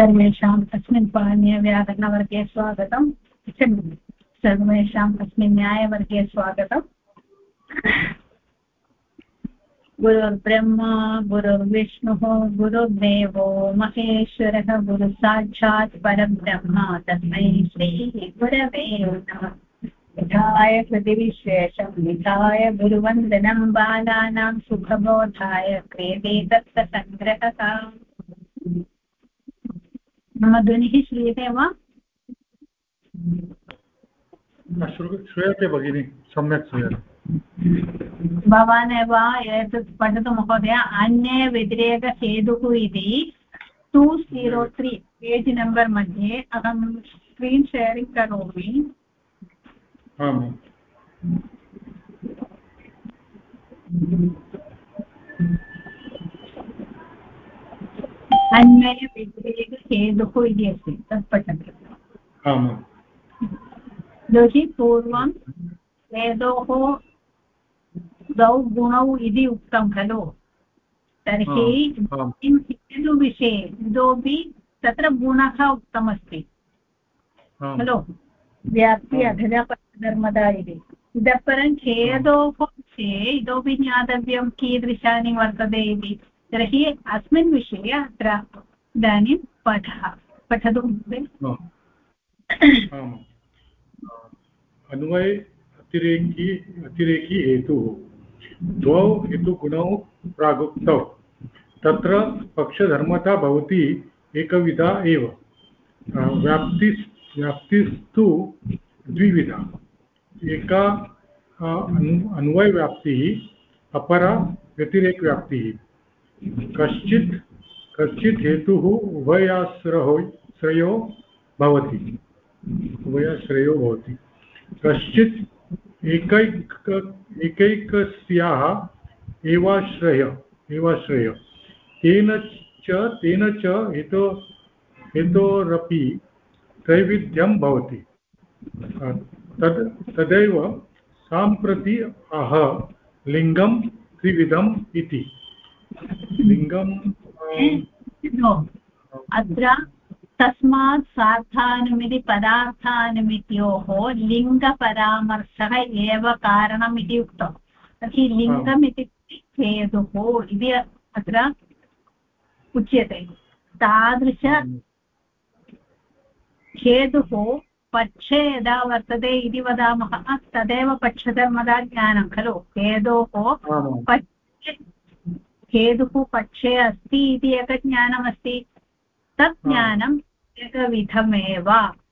सर्वेषाम् अस्मिन् पाणिनीयव्याकरणवर्गे स्वागतम्। सर्वेषाम् अस्मिन् न्यायवर्गे स्वागतम्। गुरुर्ब्रह्मा गुरुर्विष्णुः गुरुर्देवो महेश्वरः गुरुसाक्षात् परब्रह्म तस्मै श्रीगुरवे नमः। निधाय कृतिविशेषं निधाय गुरुवन्दनं बालानां सुखबोधाय क्रियते तत्सङ्ग्रहः। मम ध्वनिः श्रूयते वा? श्रूयते भगिनी, सम्यक् श्रूयते। भवान् एव एतत् पठतु महोदय। अन्ये व्यतिरेकहेतुः इति 203 पेज् नम्बर् मध्ये अहं स्क्रीन् शेरिङ्ग् करोमि। अन्वयव्यतिरेकहेतुः इति अस्ति, तत् पठन्तु। यदि पूर्वं वेदोः द्वौ गुणौ इति उक्तं खलु, तर्हि हेतुविषये इतोपि तत्र गुणः उक्तमस्ति खलु, व्याप्ति अधर्मता इति। इतः परं हेतोः विषये इतोपि ज्ञातव्यं कीदृशानि वर्तते इति। तर्हि अस्मिन् विषये अत्र इदानीं पठतु। अन्वय अतिरेकी हेतुः द्वौ हेतुगुणौ प्रागुक्तौ तत्र पक्षधर्मता भवति एकविधा एव। व्याप्तिस्तु द्विविधा। एका अन्वयव्याप्तिः अपरा व्यतिरेकव्याप्तिः। कश्चित् हेतुः उभयाश्रयो भवति। कश्चित् एकैकस्याः एवाश्रय तेन च हेतोरपि त्रैविध्यं भवति। तदैव साम्प्रति आह लिङ्गं त्रिविधम् इति। लिङ्गम् अत्र तस्मात् सार्थानुमिति पदार्थानुमित्योः लिङ्गपरामर्शः एव कारणम् इति उक्तं। तर्हि लिङ्गम् इत्युक्ते हेतुः इति अत्र उच्यते। तादृश हेतुः पक्षे यदा वर्तते इति वदामः तदेव पक्षधर्मता ज्ञानं खलु। हेतुः पक्षे अस्ति इति एकज्ञानमस्ति, तत् ज्ञानम् एकविधमेव।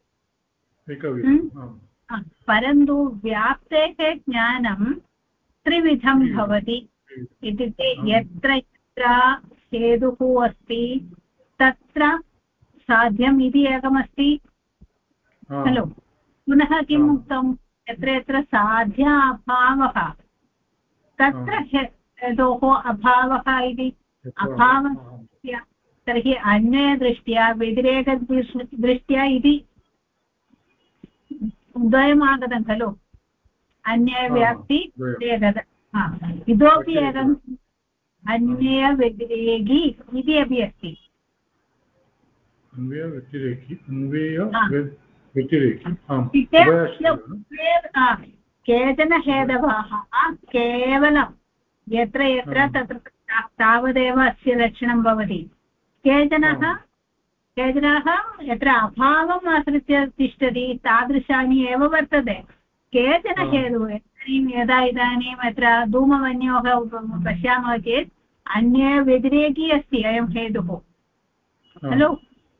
परन्तु व्याप्तेः ज्ञानं त्रिविधं भवति। इत्युक्ते यत्र यत्र हेतुः अस्ति तत्र साध्यम् इति एकमस्ति खलु। पुनः किम् उक्तं, यत्र यत्र साध्य अभावः तत्र हेतोः अभावः इति। अभावस्य तर्हि अन्वयदृष्ट्या व्यतिरेकदृष्ट्या इति द्वयमागतं खलु, अन्वयव्याप्ति व्यतिरेकता। इतोपि एकम् अन्वयव्यतिरेकी इति अपि अस्ति। केचन हेतवः केवलं यत्र यत्र तत्र तावदेव अस्य लक्षणं भवति। केचनाः यत्र अभावम् आश्रित्य तिष्ठति तादृशानि एव वर्तते। केचन हेतुः इदानीम् अत्र धूमवन्योः पश्यामः चेत् अन्य व्यतिरेकी अस्ति अयं हेतुः खलु।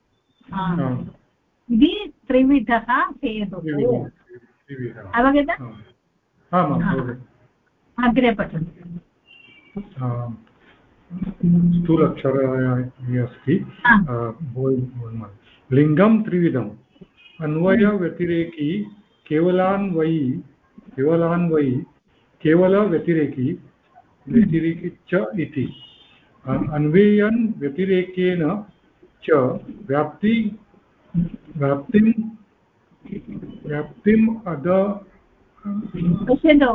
इति त्रिविधः हेतुः। अवगतम्? अग्रे पठन्तु। स्थूलक्षराणि अस्ति। लिङ्गं त्रिविधम्। अन्वयव्यतिरेकी केवलव्यतिरेकी च इति। अन्वयन् व्यतिरेकेन च व्याप्तिम् पश्यतु,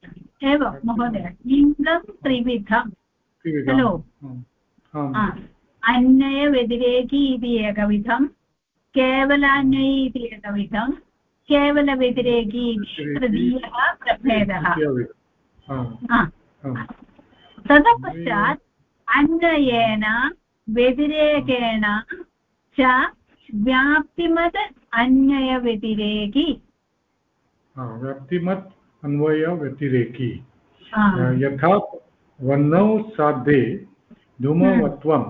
एव महोदय लिङ्गं त्रिविधं खलु। अन्वयव्यतिरेकी इति एकविधं केवलान्वयी इति एकविधं केवलव्यतिरेकी इति तृतीयः प्रभेदः ततः पश्चात् अन्वयेन व्यतिरेकेण च व्याप्तिमत् अन्वयव्यतिरेकी व्याप्तिमत् अन्वयव्यतिरेकी यथा वर्णौ साध्ये धूमवत्वम्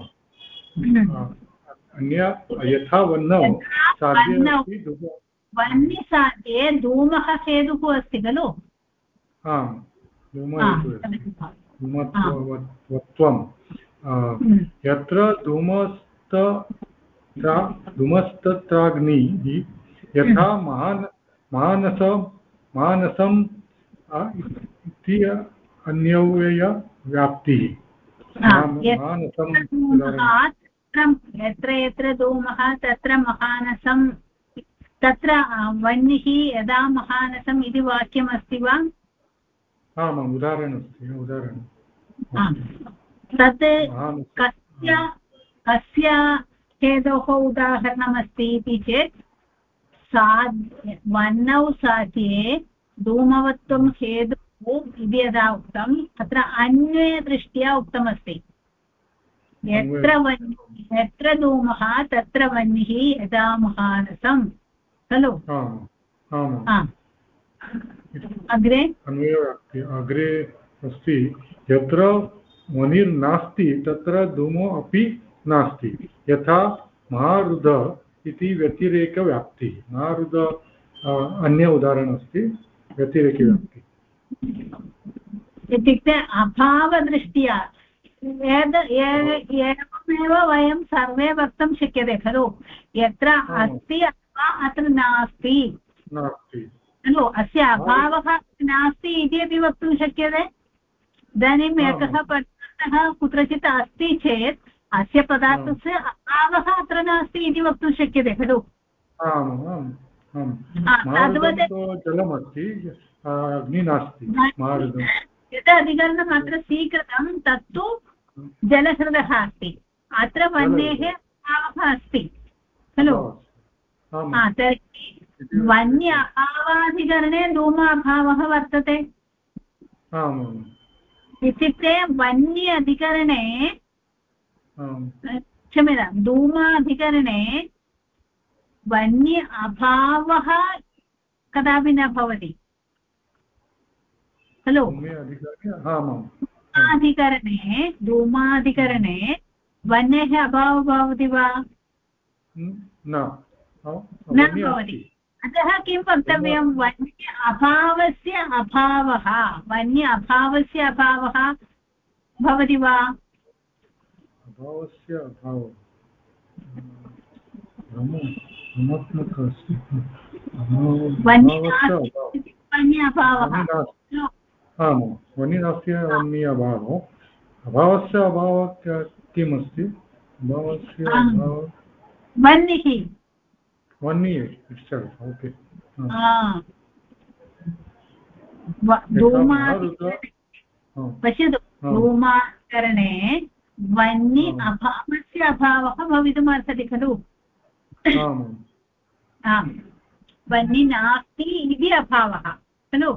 यथा वर्णौ साध्ये वर्णिसाध्ये धूमः हेतुः अस्ति खलु धूमवत्वं यत्र धूमस्तत्राग्निः यथा मानसम् इति अन्यव्ययव्याप्तिः यत्र यत्र धूमः तत्र महानसं तत्र वह्निः यदा महानसम् इति वाक्यमस्ति वा आमाम् उदाहरणम् तत् कस्य हेतोः उदाहरणमस्ति इति चेत् वह्नौ साध्ये धूमवत्वं हेतुः इति यदा उक्तं तत्र अन्वयदृष्ट्या उक्तमस्ति यत्र धूमः तत्र वह्निः यदा महानसं खलु अग्रे अस्ति यत्र वह्निर्नास्ति तत्र धूमो अपि नास्ति यथा महारुद इति व्यतिरेकव्याप्तिः महारुद अन्य उदाहरणम् अस्ति व्यतिरेकव्याप्तिः इत्युक्ते अभावदृष्ट्या एवमेव वयं सर्वे वक्तुं शक्यते खलु यत्र अस्ति अथवा अत्र नास्ति खलु अस्य अभावः नास्ति इति अपि वक्तुं शक्यते इदानीम् एकः पदार्थः कुत्रचित् अस्ति चेत् अस्य पदार्थस्य अभावः अत्र नास्ति इति वक्तुं शक्यते खलु जलमस्ति अग्निः नास्ति यत् अधिकरणम् अत्र स्वीकृतं तत्तु जलहृदः अस्ति अत्र वह्नेः अभावः अस्ति खलु तर्हि वन्य अभावाधिकरणे धूमाभावः वर्तते इत्युक्ते वन्य अधिकरणे क्षम्यतां धूमाधिकरणे वन्य अभावः कदापि न भवति खलु धूमाधिकरणे वह्नेः अभावः भवति वा न भवति अतः किं वक्तव्यं वन्य अभावस्य अभावः भवति वा अभावस्य अभावः वह्नि नास्ति वह्नि अभावः अभावस्य अभावः किमस्ति अभावस्य वह्निः ओके पश्यतु धूमाकरणे वह्नि अभावस्य अभावः भवितुमर्हति खलु वह्नि नास्ति इति अभावः खलु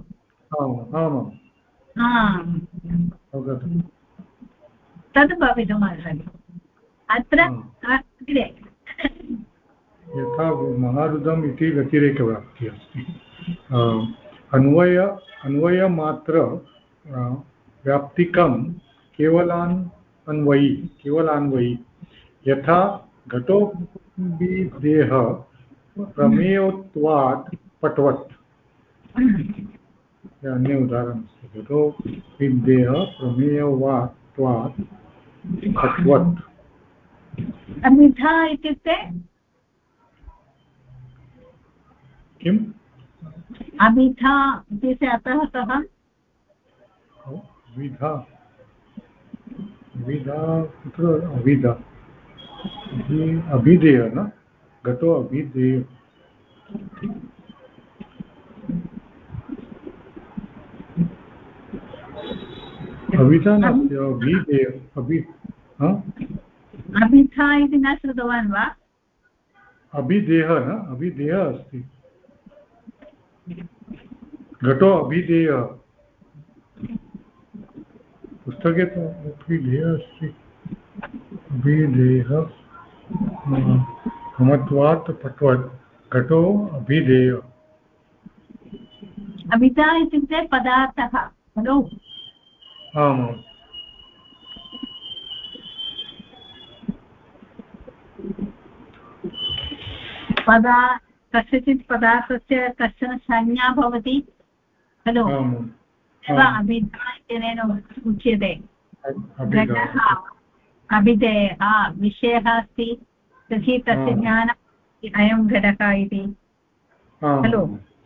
तद् भवितुमर्हति अत्र यथा महारुदम् इति व्यतिरेकव्याप्तिः अस्ति अन्वयमात्र व्याप्तिकं केवलान्वयी यथा घटोऽभिधेयः प्रमेयोत्वात् पटवत् अन्य उदाहरणम् अस्ति घटोऽभिधेयः प्रमेयोत्वात् पटवत् अभिधा इत्युक्ते किम् अभिधा इत्यस्य अर्थः कः कुत्र अभिधेय न घटो अभिधेय अभिधा नास्ति अभिधेय अभिधा इति न श्रुतवान् वा? अभिधेयः न, अभिधेयः अस्ति, घटो अभिधेयः, पुस्तके तु अभिधेयः अस्ति, अभिधेयः ममत्वात् पट्वत् घटो अभिधेयः। अभिधा इत्युक्ते पदार्थः खलु? आमाम्। कस्यचित् पदार्थस्य कश्चन संज्ञा भवति खलु? अभिधा इत्यनेन उच्यते। घटः अभिधेयः विषयः अस्ति, तर्हि तस्य ज्ञानम् अयं घटः इति खलु?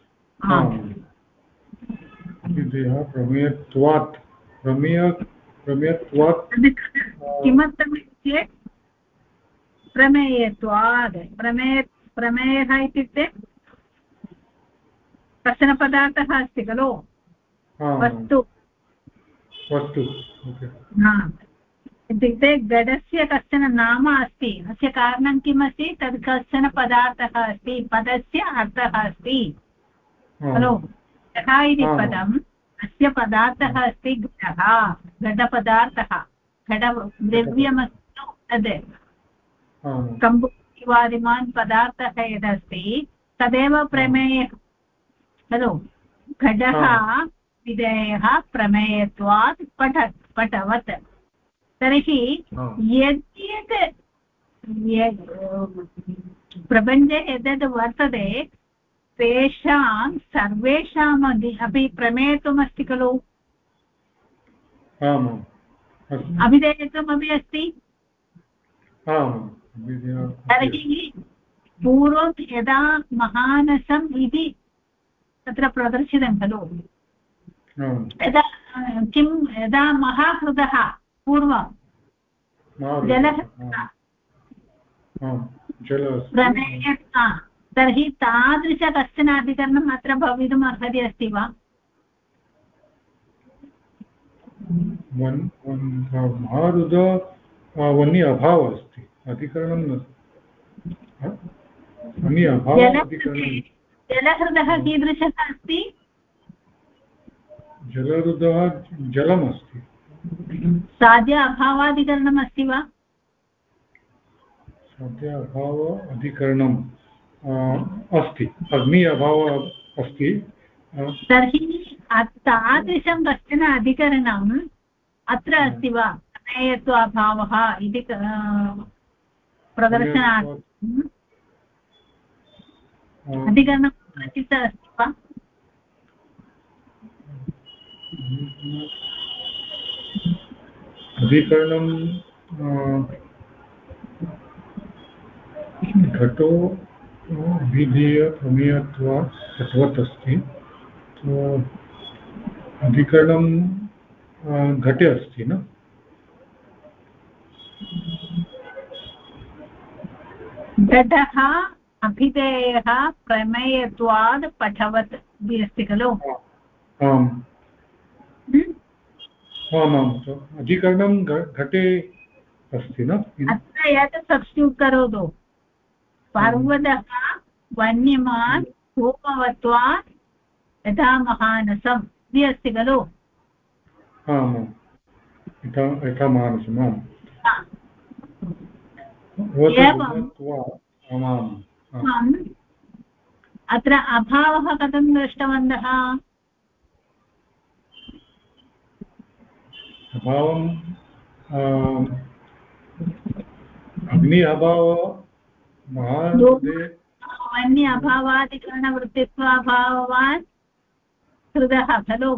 अभिधेयः प्रमेयत्वात्, प्रमेयत्वात् किमर्थम् चेत् प्रमेयत्वात्, प्रमेयः इत्युक्ते कश्चन पदार्थः अस्ति खलु, वस्तु इत्युक्ते घटस्य कश्चन नाम अस्ति, अस्य कारणं किमस्ति, तद् कश्चन पदार्थः अस्ति, पदस्य अर्थः अस्ति खलु। घटः इति पदम्, अस्य पदार्थः अस्ति घटः, घटपदार्थः, घटद्रव्यमस्ति तद् कम्बुवादिमान् पदार्थः यदस्ति तदेव प्रमेयः खलु। घटः विधेयः प्रमेयत्वात् पटवत्। तर्हि यद्यत् प्रपञ्चे यद्यद् वर्तते तेषां सर्वेषाम् अपि प्रमेयत्वमस्ति खलु, अभिधेयत्वमपि अस्ति। तर्हि पूर्वं यदा महानसम् इति तत्र प्रदर्शितं खलु, यदा किं, यदा महाहृदः पूर्वं जलः प्रमेयः, तर्हि तादृश कश्चन अधिकरणम् अत्र भवितुम् अर्हति अस्ति वा? महाहृद वन्य अभावः अस्ति, अधिकरणं न। जलहृदः कीदृशः अस्ति? जलहृदः जलमस्ति। साध्य अभावाधिकरणम् अस्ति वा? साध्य अभाव अधिकरणम् अस्ति, अग्नि अभावः अस्ति। तर्हि तादृशं कश्चन अधिकरणम् अत्र अस्ति वा? प्रमेयत्वाभावः इति प्रदर्शनार्थम् अधिकरणं क्वचित् अस्ति वा? अधिकरणं घटो विधेय प्रमेयत्वात् तद्वत् अस्ति, अधिकरणं घटे अस्ति न। घटः अभिधेयः प्रमेयत्वात् पठवत् इति अस्ति खलु। आम् आमाम्, अधिकरणं घटे अस्ति न। अत्र यत् सब्स्टिट्यूट् करोतु, पर्वतः वन्यमान् धूमवत्वात् यथा महानसम् इति अस्ति खलु। आमाम्, यथा मानसम्। अत्र अभावः कथं दृष्टवन्तः? अभावम् अग्नि अभावः, वन्य अभावादिकरणवृत्तित्वाभावान् हृदः खलु।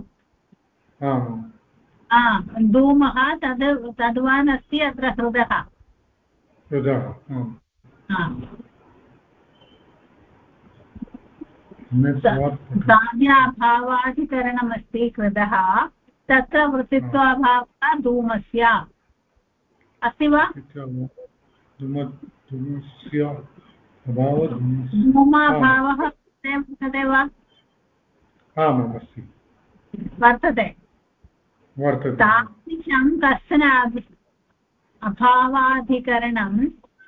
धूमः तद्वान् अस्ति अत्र हृदः। साध्याभावाधिकरणमस्ति कृतः, तत्र वृत्तित्वाभावः धूमस्य अस्ति वा? धूमाभावः वर्तते वा? वर्तते। तादृशं कश्चन अभावाधिकरणम्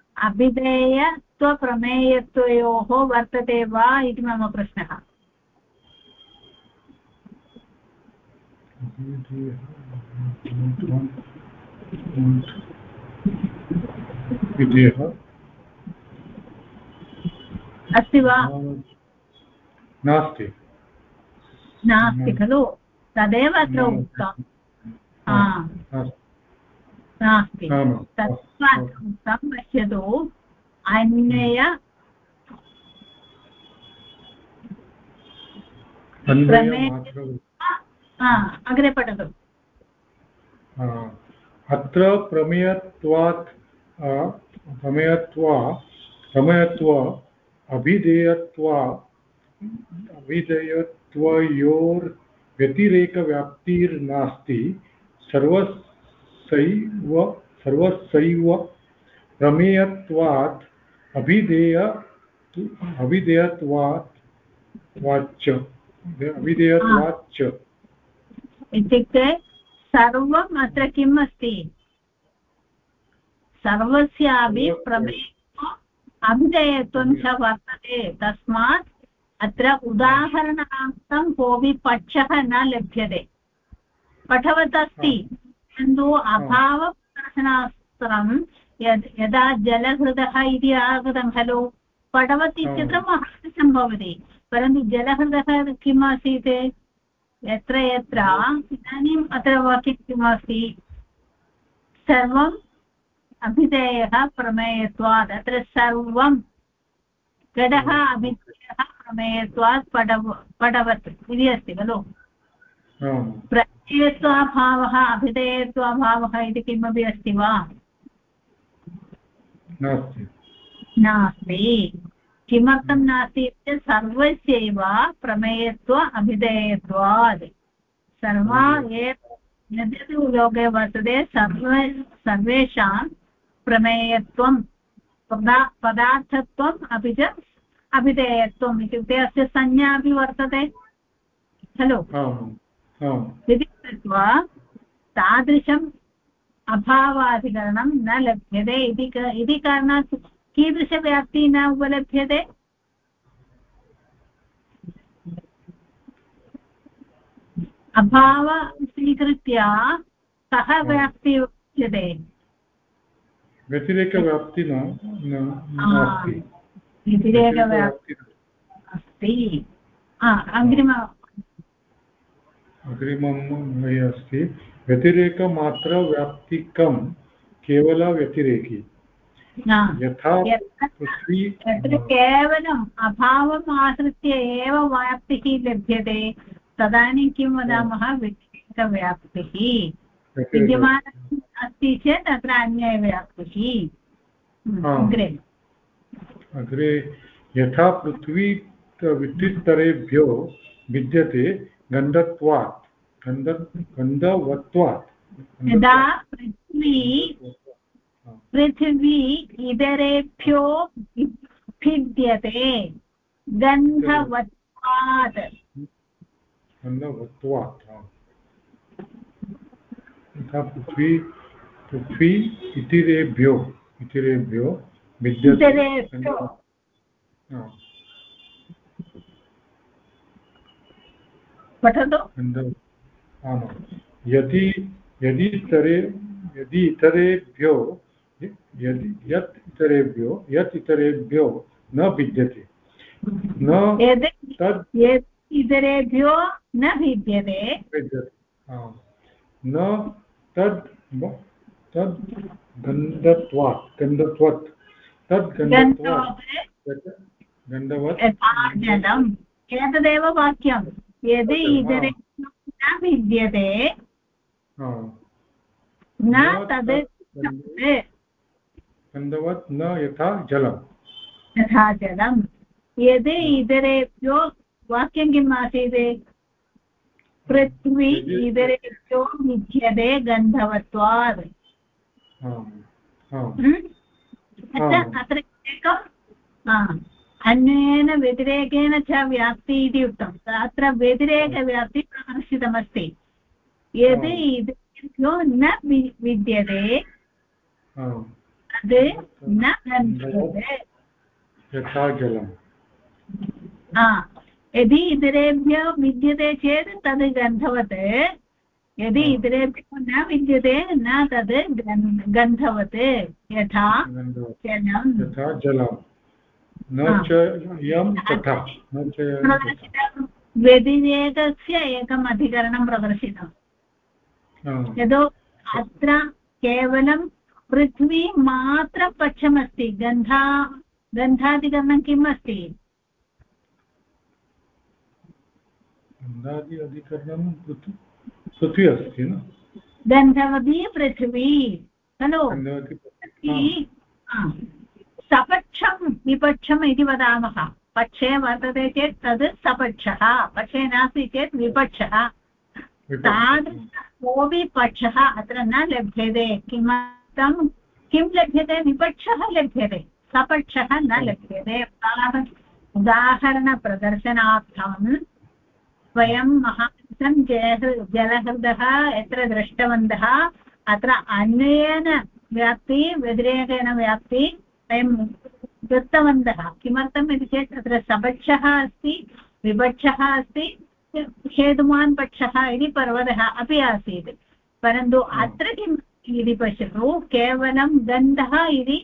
अभिधेयत्वप्रमेयत्वयोः वर्तते वा इति मम प्रश्नः। अस्ति वा? नास्ति नास्ति खलु, तदेव अत्र उक्तम्। नास्ति, तस्मात् उक्तं पश्यतु, अन्वय अग्रे पठतु। अत्र प्रमेयत्वात् अभिधेयत्वयोर्व्यतिरेकव्याप्तिर्नास्ति सर्वस्यैव प्रमेयत्वात् अभिधेयत्वाच्च इत्युक्ते सर्वम् अत्र किम् अस्ति? सर्वस्यापि प्रमेयत्वम् अभिधेयत्वं च वर्तते। तस्मात् अत्र उदाहरणार्थं कोऽपि पक्षः न लभ्यते। पठवत् अस्ति, किन्तु अभावप्रदर्शनास्त्रं यदा जलहृदः इति आगतं खलु, पठवत् इत्यत्र महर्षं भवति, परन्तु जलहृदः किम् आसीत्? यत्र यत्र इदानीम् अत्र वाक्यं किमस्ति? सर्वम् अभिधेयः प्रमेयत्वात्। अत्र सर्वं घटः अभिधेयः प्रमेयत्वात् पठवत् इति अस्ति खलु। प्रमेयत्वाभावः अभिधेयत्वाभावः इति किमपि अस्ति वा? नास्ति। किमर्थं नास्ति इत्युक्ते सर्वस्यैव प्रमेयत्व अभिधेयत्वात्। सर्वा यद्यत् लोके वर्तते सर्वेषां प्रमेयत्वं पदार्थत्वम् अपि च अभिधेयत्वम् इत्युक्ते अस्य संज्ञा अपि वर्तते खलु। इति कृत्वा तादृशम् अभावाधिकरणं न लभ्यते इति कारणात् कीदृशव्याप्तिः न उपलभ्यते? अभाव स्वीकृत्य कः व्याप्तिः उच्यते? व्यतिरेकव्याप्ति नास्ति। व्यतिरेकव्याप्ति अस्ति। अग्रिमम् अस्ति व्यतिरेकमात्रव्याप्तिकं केवलव्यतिरेकी। यथा पृथ्वी केवलम् अभावम् आश्रित्य एव व्याप्तिः लभ्यते, तदानीं किं वदामः? व्यतिरेकव्याप्तिः। विद्यमानम् अस्ति चेत् अत्र अन्यव्याप्तिः। अग्रे यथा पृथ्वी विद्युत्तरेभ्यो भिद्यते गन्धवत्वात्। यदा पृथिवी इतरेभ्यो भिद्यते गन्धवत्वात्। यथा पृथ्वी इतरेभ्यो भिद्यते। पठतु। यदि इतरेभ्यो न भिद्यते इतरेभ्यो न भिद्यते न तद् गन्धवत् जलम्। एतदेव वाक्यं। यदि इतरेभ्यो न भिद्यते न तद् गन्धवत् न यथा जलम्। यदि इतरेभ्यो वाक्यं किम् आसीत्? पृथ्वी इतरेभ्यो भिद्यते गन्धवत्वात्। अत्र एकम् अन्येन व्यतिरेकेण च व्याप्ति इति उक्तम्। अत्र व्यतिरेकव्याप्ति प्रदर्शितमस्ति। यदि इतरेभ्यो न विद्यते तद् न गन्धवते यथा जलम्। यदि इतरेभ्यः विद्यते चेत् तद् गन्धवत्, यदि इतरेभ्यः न विद्यते न तद् गन्धवत्। यथा जलं न च यं तथा व्यतिरेकस्य एकम् अधिकरणं प्रदर्शितम्। यतो अत्र केवलं पृथ्वी मात्रं पक्षमस्ति, गन्धाधिकरणं किम् अस्ति? अधिकरणं पृथ्वी अस्ति न, गन्धवती पृथ्वी खलु। सपक्षं विपक्षम् इति वदामः। पक्षे वर्तते चेत् तद् सपक्षः, पक्षे नास्ति चेत् विपक्षः। तादृश कोऽपि पक्षः अत्र न लभ्यते। किमर्थं? किं लभ्यते? विपक्षः लभ्यते, सपक्षः न लभ्यते। उदाहरणप्रदर्शनार्थं वयं महापुरुषं जलहृदः यत्र दृष्टवन्तः, अत्र अन्येन व्याप्ति व्यतिरेकेण व्याप्ति वयं दृष्टवन्तः। किमर्थम् इति चेत् अत्र सपक्षः अस्ति, विपक्षः अस्ति, हेतुमान् पक्षः इति पर्वतः अपि आसीत्। परन्तु अत्र किम् इति पश्यतु, केवलं गन्धः इति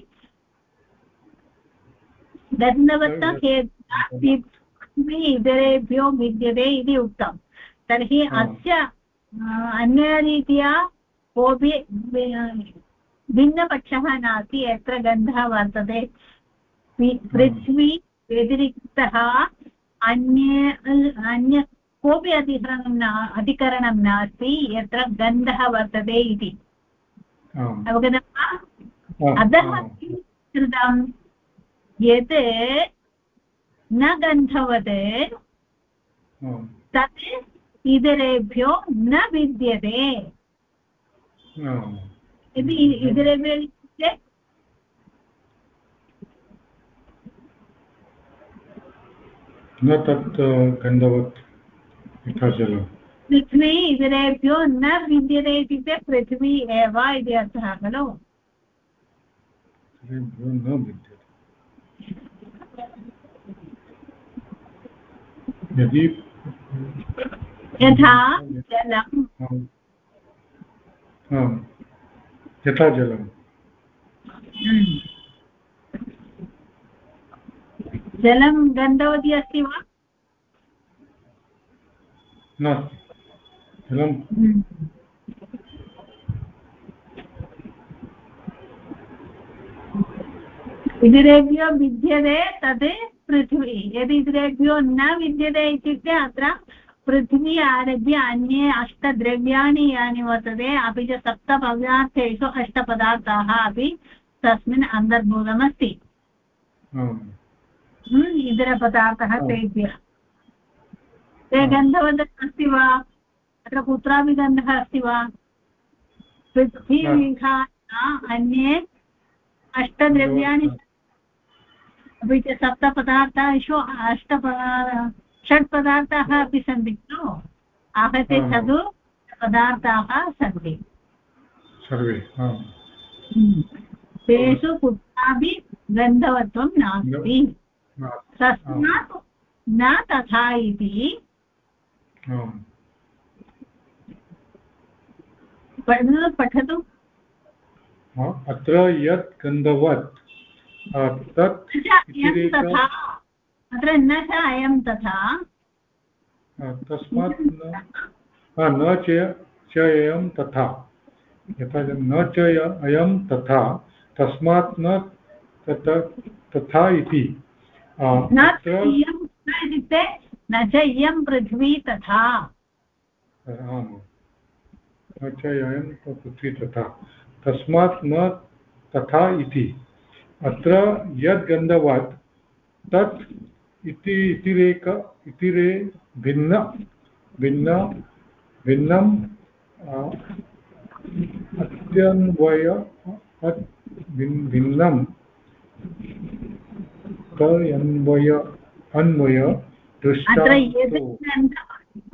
गन्धवत्ता इतरेभ्यो विद्यते इति उक्तं। तर्हि अस्य अन्यरीत्या कोऽपि भिन्नपक्षः नास्ति। यत्र गन्धः वर्तते, पृथ्वी व्यतिरिक्तः अन्य कोऽपि अधिकरणं नास्ति यत्र गन्धः वर्तते इति। अवगतं वा? अतः किं कृतं? यत् न गन्धवत् तत् इतरेभ्यो न विद्यते। यदि इतरेभ्यो इत्युक्ते न तत् गन्धवत् यथा जलं। पृथ्वी इतरेभ्यो न विद्यते इत्युक्ते पृथ्वी एव इति अर्थः खलु। न विद्यते यदि यथा जलं, यथा जलं। जलं गन्धवती अस्ति वा? नास्ति। जलं इतरेभ्यो विद्यते तद् पृथ्वी। यदि इतरेभ्यो न विद्यते इत्युक्ते अत्र पृथ्वी आरभ्य अन्ये 8 द्रव्याणि यानि वर्तते, अपि च 7 पदार्थेषु 8 पदार्थाः अपि तस्मिन् अन्तर्भूतमस्ति। इतरपदार्थः तेभ्यः। ते गन्धवत् अस्ति वा? अत्र कुत्रापि गन्धः अस्ति वा? पृथ्वी विहाय अन्ये 8 द्रव्याणि अपि च 7 पदार्थेषु 6 पदार्थाः अपि सन्ति खलु। आहत्य 4 पदार्थाः सन्ति सर्वे। तेषु कुत्रापि गन्धवत्वं नास्ति। तस्मात् न तथा इति पठतु। अत्र यत् गन्धवत् तत् तथा, अत्र न च अयं तथा, तस्मात् न च अयं तथा, यथा न च अयं तथा, तस्मात् न तथा इति। इत्युक्ते न च इयं पृथ्वी तथा, न च अयं पृथ्वी तथा, तस्मात् न तथा इति। अत्र यद् गन्धवत् तत् इतिरे भिन्नम् अन्वय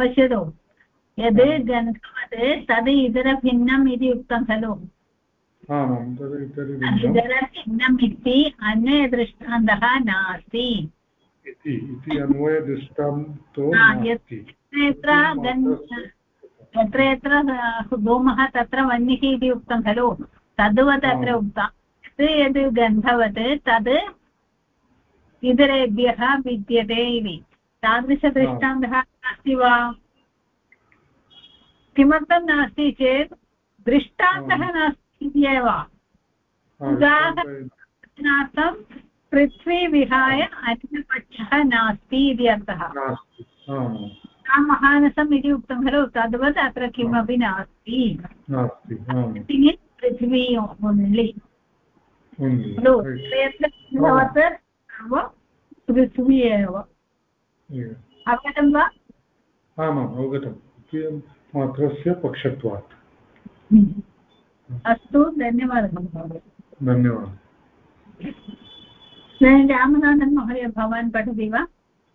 पश्यतु, यद् गन्धवत् तद् इतरभिन्नम् इति उक्तं खलु। आमां तर्हि चिह्नमिति अन्ये दृष्टान्तः नास्ति इति अन्वयदृष्टान्तो नास्ति यत्र यत्र धूमः तत्र वह्निः इति उक्तं खलु तद्वत् अत्र उक्तं यद् गन्धवत् तद् इतरेभ्यः विद्यते इति तादृशदृष्टान्तः नास्ति वा किमर्थं नास्ति चेत् दृष्टान्तः नास्ति इत्येव उदाहरणार्थं पृथ्वी विहाय अन्यपक्षः नास्ति इति अर्थः महानसम् इति उक्तं खलु तद्वत् अत्र किमपि नास्ति पृथ्वी ओन्लि खलु पृथ्वी एव अवगतं वा आमाम् अवगतं मात्रस्य पक्षत्वात् अस्तु धन्यवादः रामनाथन् महोदय भवान् पठति वा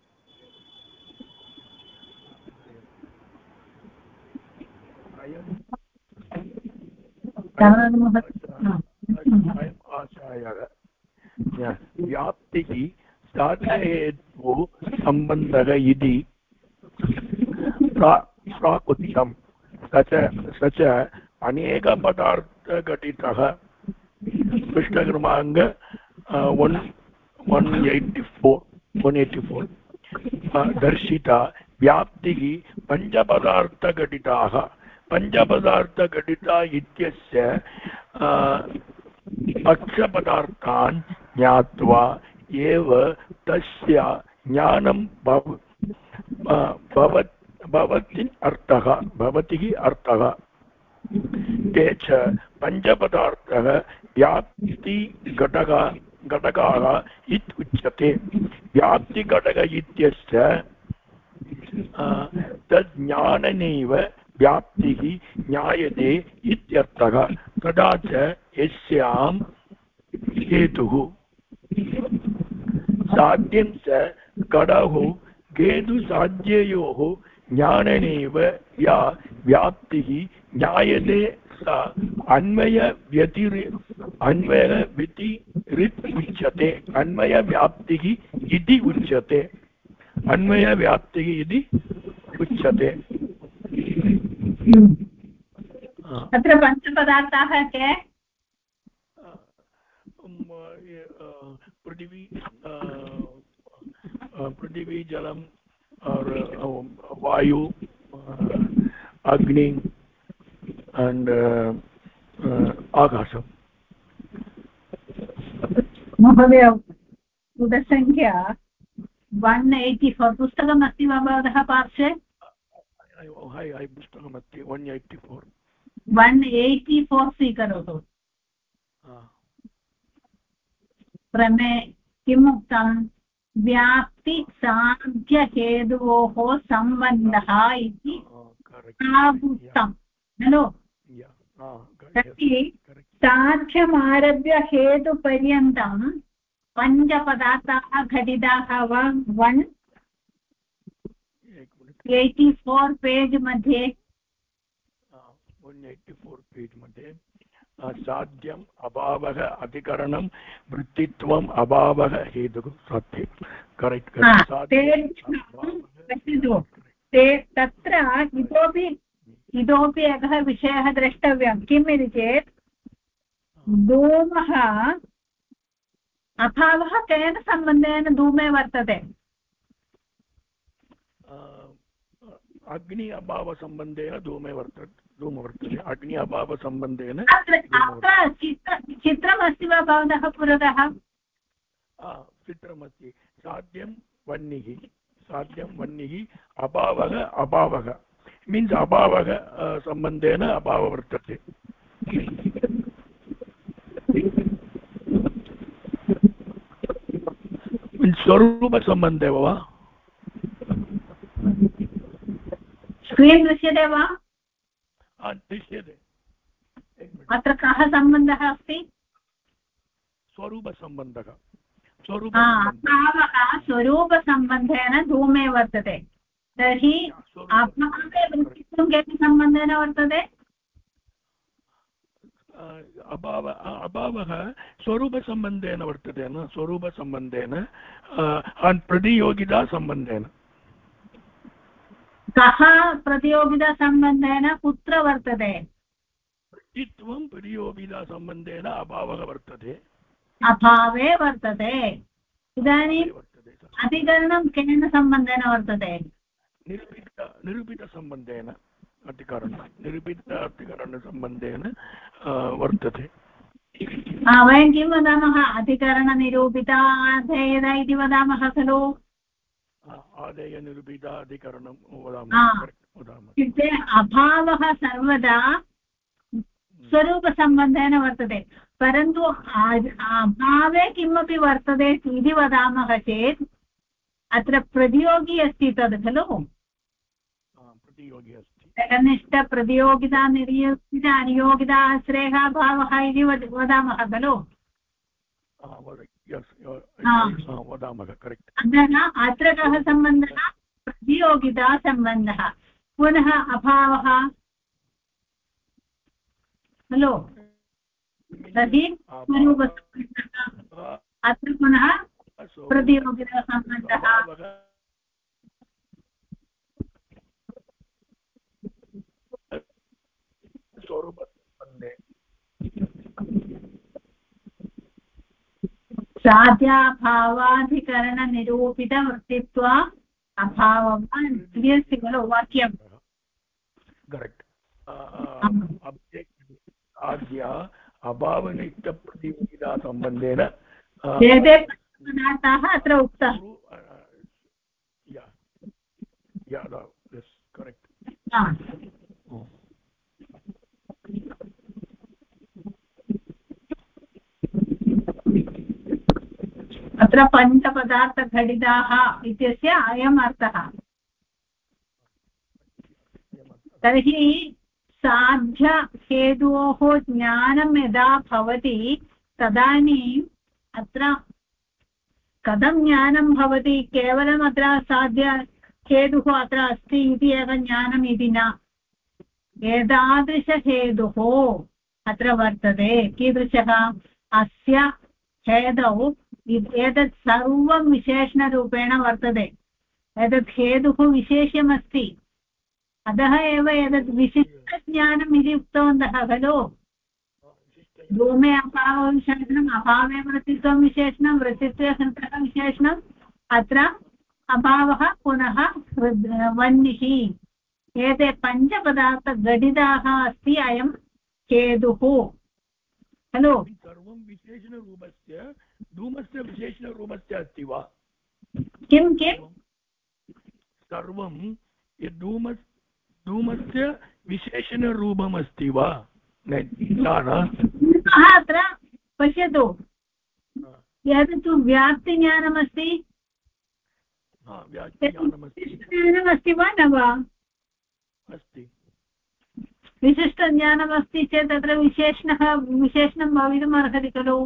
व्याप्तिः साधयेतुः सम्बन्धः इति प्राक् उक्तं स च अनेकपदार्थघटितः पृष्ठक्रमाङ्क 184 दर्शिता व्याप्तिः पञ्चपदार्थघटिताः पञ्चपदार्थघटिता इत्यस्य पक्षपदार्थान् ज्ञात्वा एव तस्य ज्ञानं भवति अर्थः ते च पञ्चपदार्थः व्याप्तिघटकाः इत्युच्यते व्याप्तिघटक इत्यस्य तज्ज्ञानेनैव व्याप्तिः ज्ञायते इत्यर्थः तदा च यस्यां हेतुः साध्यं च घटः हेतुसाध्ययोः ज्ञानेनैव या व्याप्तिः ज्ञायते सा अन्वयव्यतिरित् उच्यते अन्वयव्याप्तिः इति उच्यते अन्वयव्याप्तिः इति उच्यते अत्र पञ्चपदार्थाः के पृथिवी जलम और वायु अग्नि and आकाशम महोदय पुटसङ्ख्या 184 पुस्तकमस्ति वा भवतः पार्श्वे पुस्तकमस्ति 184 स्वीकरोतु प्रमे किम् उक्तं व्याप्ति साध्यहेतोः सम्बन्धः इति उक्तं खलु साध्यमारभ्य हेतुपर्यन्तं पञ्चपदार्थाः घटिताः वा 184 पेज् मध्ये 184 पेज् मध्ये साध्यम् अभावः अधिकरणं वृत्तित्वम् अभावः हेतुः सत्ये करेक्ट् तत्र इतोपि एकः विषयः द्रष्टव्यं किम् इति चेत् धूमः अभावः केन सम्बन्धेन धूमे वर्तते अग्नि अभावसम्बन्धेन धूमे वर्तते अग्नि अभावसम्बन्धेन चित्रमस्ति वा भवतः पुरतः चित्रमस्ति साध्यं वह्निः अभावः मीन्स् अभावः सम्बन्धेन अभावः वर्तते स्वरूपसम्बन्धे वा स्क्रीन् दृश्यते वा दृश्यते अत्र कः सम्बन्धः अस्ति स्वरूपसम्बन्धः अभावः स्वरूपसम्बन्धेन धूमे वर्तते तर्हि अभावे वृत्तित्वं केन सम्बन्धेन वर्तते अभावः स्वरूपसम्बन्धेन वर्तते न स्वरूपसम्बन्धेन प्रतियोगितासम्बन्धेन कः प्रतियोगितासम्बन्धेन कुत्र वर्तते प्रतित्वं प्रतियोगितासम्बन्धेन अभावः वर्तते अभावे वर्तते इदानीम् अधिकरणं केन सम्बन्धेन वर्तते निरूपितसम्बन्धेन अधिकरणसम्बन्धेन वर्तते वयं किं वदामः अधिकरणनिरूपिताधेयत इति वदामः खलु आदेयनिरूपिताधिकरणं वदामः इत्युक्ते अभावः सर्वदा स्वरूपसम्बन्धेन वर्तते परन्तु अभावे किमपि वर्तते इति वदामः चेत् अत्र प्रतियोगी अस्ति तद् खलु प्रतियोगी अस्ति एकनिष्ठप्रतियोगिता निर्योगिता अनियोगिता आश्रयः भावः इति वदामः खलु वदामः करेक्ट् अतः अत्र कः सम्बन्धः प्रतियोगितासम्बन्धः पुनः अभावः खलु तर्हि स्वरूपसम्बन्धः अत्र पुनः प्रतियोगितासम्बन्धः स्वरूपसम्बन्धे साध्याभावाधिकरणनिरूपितवृत्तित्व अभावः अस्ति खलु वाक्यं करेक्ट् आद्य अभावनिष्ठप्रतियोगितासम्बन्धेन एते पदार्थाः अत्र उक्ताः करेक्ट् अत्र पञ्चपदार्थघटिताः इत्यस्य अयम् अर्थः तर्हि साध्यहेतोः ज्ञानं यदा भवति तदानीम् अत्र कथं ज्ञानं भवति केवलम् अत्र साध्यहेतुः अत्र अस्ति इति एव ज्ञानम् इति न एतादृशहेतुः अत्र वर्तते कीदृशः अस्य हेतौ एतत् सर्वं विशेषणरूपेण वर्तते एतत् हेतुः विशेष्यमस्ति अतः एव एतत् विशिष्टज्ञानम् इति उक्तवन्तः खलु धूमे अभावविशेषणम् अभावे वृत्तित्वं विशेषणं वृत्तित्वे हृतः विशेषणम् अत्र अभावः पुनः वह्निः एते पञ्चपदार्थघटिताः अस्ति अयं हेतुः खलु सर्वं विशेषणरूपस्य धूमस्य विशेषणरूपस्य अस्ति वा किं किं सर्वं यद् धूमस्य विशेषणरूपमस्ति वा अत्र पश्यतु यत् तु व्याप्तिज्ञानमस्ति ज्ञानमस्ति वा न वा अस्ति विशिष्टज्ञानमस्ति चेत् तत्र विशेषणं भवितुम् अर्हति खलु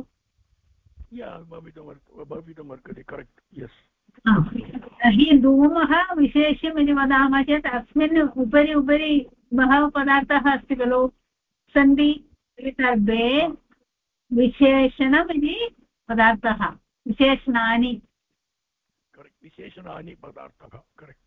भवितुमर्हति करेक्ट् यस् तर्हि धूमः विशेष्यम् इति वदामः चेत् अस्मिन् उपरि बहवः पदार्थाः अस्ति खलु सन्ति सर्वे विशेषणम् इति पदार्थः विशेषणानि विशेषणानि पदार्थः करेक्ट्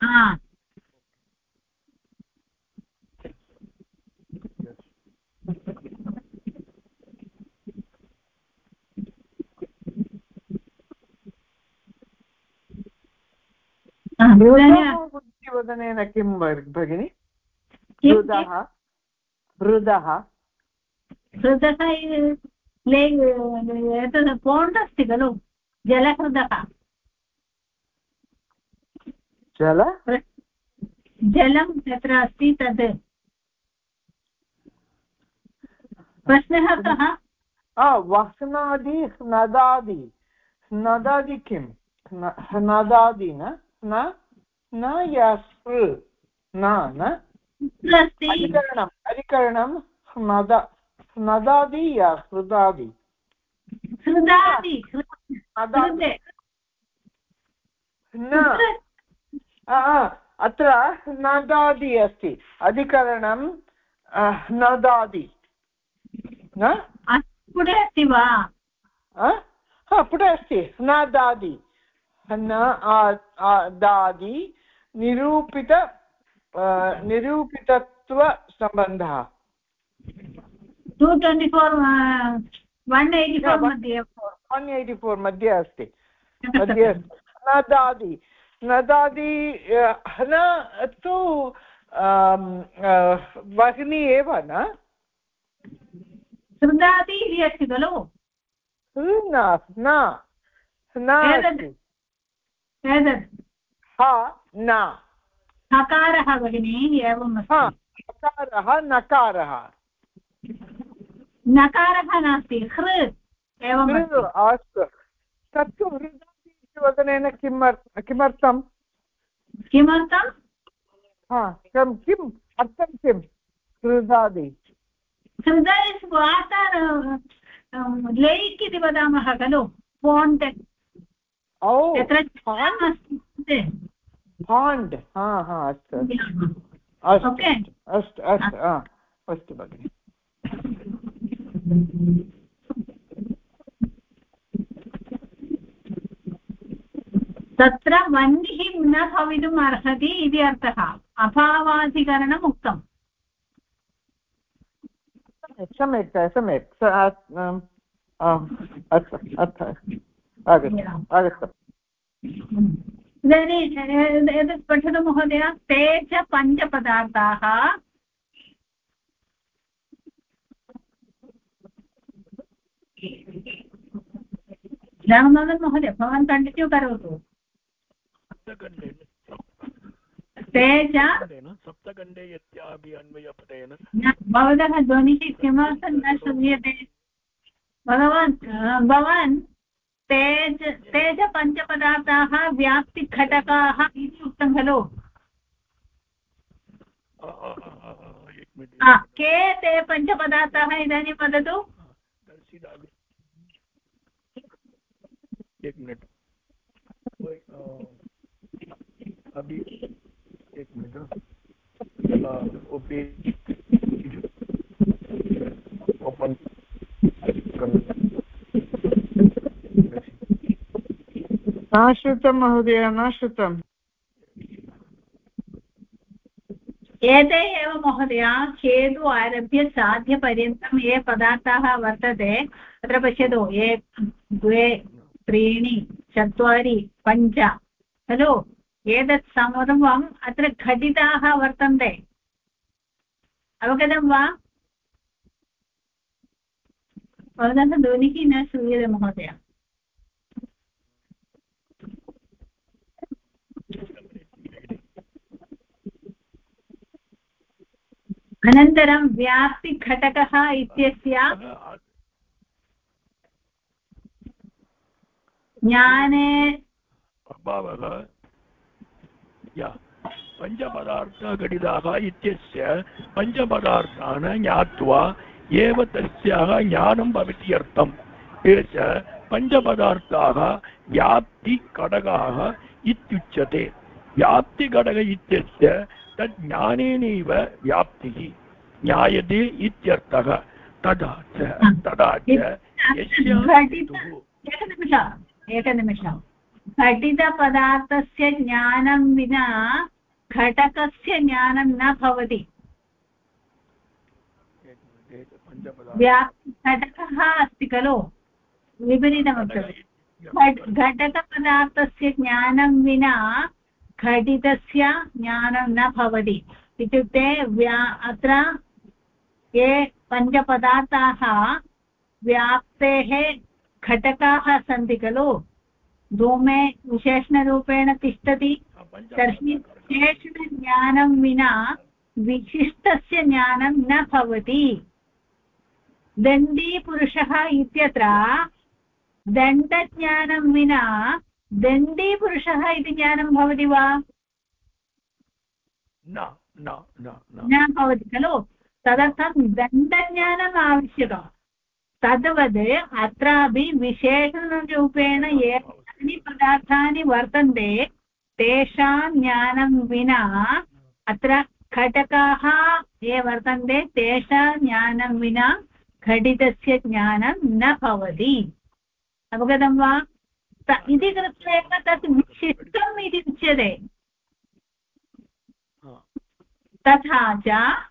बुद्धिवदनेन किं भगिनि हृदः एतत् पोण्ड् अस्ति खलु जलहृदः जलं तत्र अस्ति तद् प्रश्नः कः वह्नादि नदादि किं नदादि न अधिकरणं नदादि या हृदादि अत्र नदादि अस्ति अधिकरणं नदादि पुटे अस्ति वा? पुटे अस्ति हनादादि दादि निरूपितत्वसम्बन्धः 224 184 मध्ये 184 मध्ये अस्ति नदादि न तु भगिनी एव न सृदादि इति अस्ति खलु हकारः भगिनी एवम् हकारः नकारः नास्ति हृ एवम् अस्तु तत्तु हृदादि इति वदनेन किमर्थं किम् अर्थं हृदादि लैक् इति वदामः खलु फोण्ट् यत्र फाण्ड् अस्तु अस्तु भगिनि तत्र वह्निः न भवितुम् अर्हति इति अर्थः अभावाधिकरणम् उक्तम् सम्यक् आगच्छतु इदानीं एतत् पठतु महोदय ते च पञ्चपदार्थाः रामनाथन् महोदय भवान् कण्टिन्यू करोतु ते च सप्तखण्डे यस्यापि अन्वयपदेन भवतः ध्वनिः किमर्थं न श्रूयते भवान् ते च पञ्चपदार्थाः व्याप्तिघटकाः इति उक्तं खलु के ते पञ्चपदार्थाः इदानीं वदतु एक मिनट अभी एक मिनट ओपन न श्रुतं महोदय न श्रुतम् एते एव महोदय छेदु आरभ्य साध्यपर्यन्तं ये पदार्थाः वर्तते अत्र पश्यतु 1 2 3 4 5 खलु एतत् सर्वम् अत्र घटिताः वर्तन्ते अवगतं वा भवतः ध्वनिः न श्रूयते महोदय अनन्तरं व्याप्तिघटकः इत्यस्य ज्ञाने अभावः पञ्चपदार्थघटिताः इत्यस्य पञ्चपदार्थान् ज्ञात्वा एव तस्याः ज्ञानं भवति अर्थम् एष पञ्चपदार्थाः व्याप्तिघटकाः इत्युच्यते व्याप्तिघटक इत्यस्य तद् ज्ञानेनैव व्याप्तिः ज्ञायते इत्यर्थः तदा च एकनिमिषम् घटितपदार्थस्य ज्ञानं विना घटकस्य ज्ञानं न भवति घटकः अस्ति खलु विपरीतमस्ति घटकपदार्थस्य ज्ञानं विना घटितस्य ज्ञानं न भवति इत्युक्ते अत्र ये पञ्चपदार्थाः व्याप्तेः घटकाः सन्ति खलु धूमे विशेषणरूपेण तिष्ठति तर्हि विशेषणज्ञानं विना विशिष्टस्य ज्ञानं न भवति दण्डीपुरुषः इत्यत्र दण्डज्ञानं विना दण्डीपुरुषः इति ज्ञानं भवति वा न भवति खलु तदर्थं दण्डज्ञानम् आवश्यकं तद्वद् अत्रापि विशेषणरूपेण ये पदार्थानि वर्तन्ते तेषां ज्ञानं विना अत्र घटकाः ये वर्तन्ते तेषां ज्ञानं विना घटितस्य ज्ञानं न भवति। अवगतं वा? इति कृत्वा एव तत् विशिष्टम् इति उच्यते। तथा च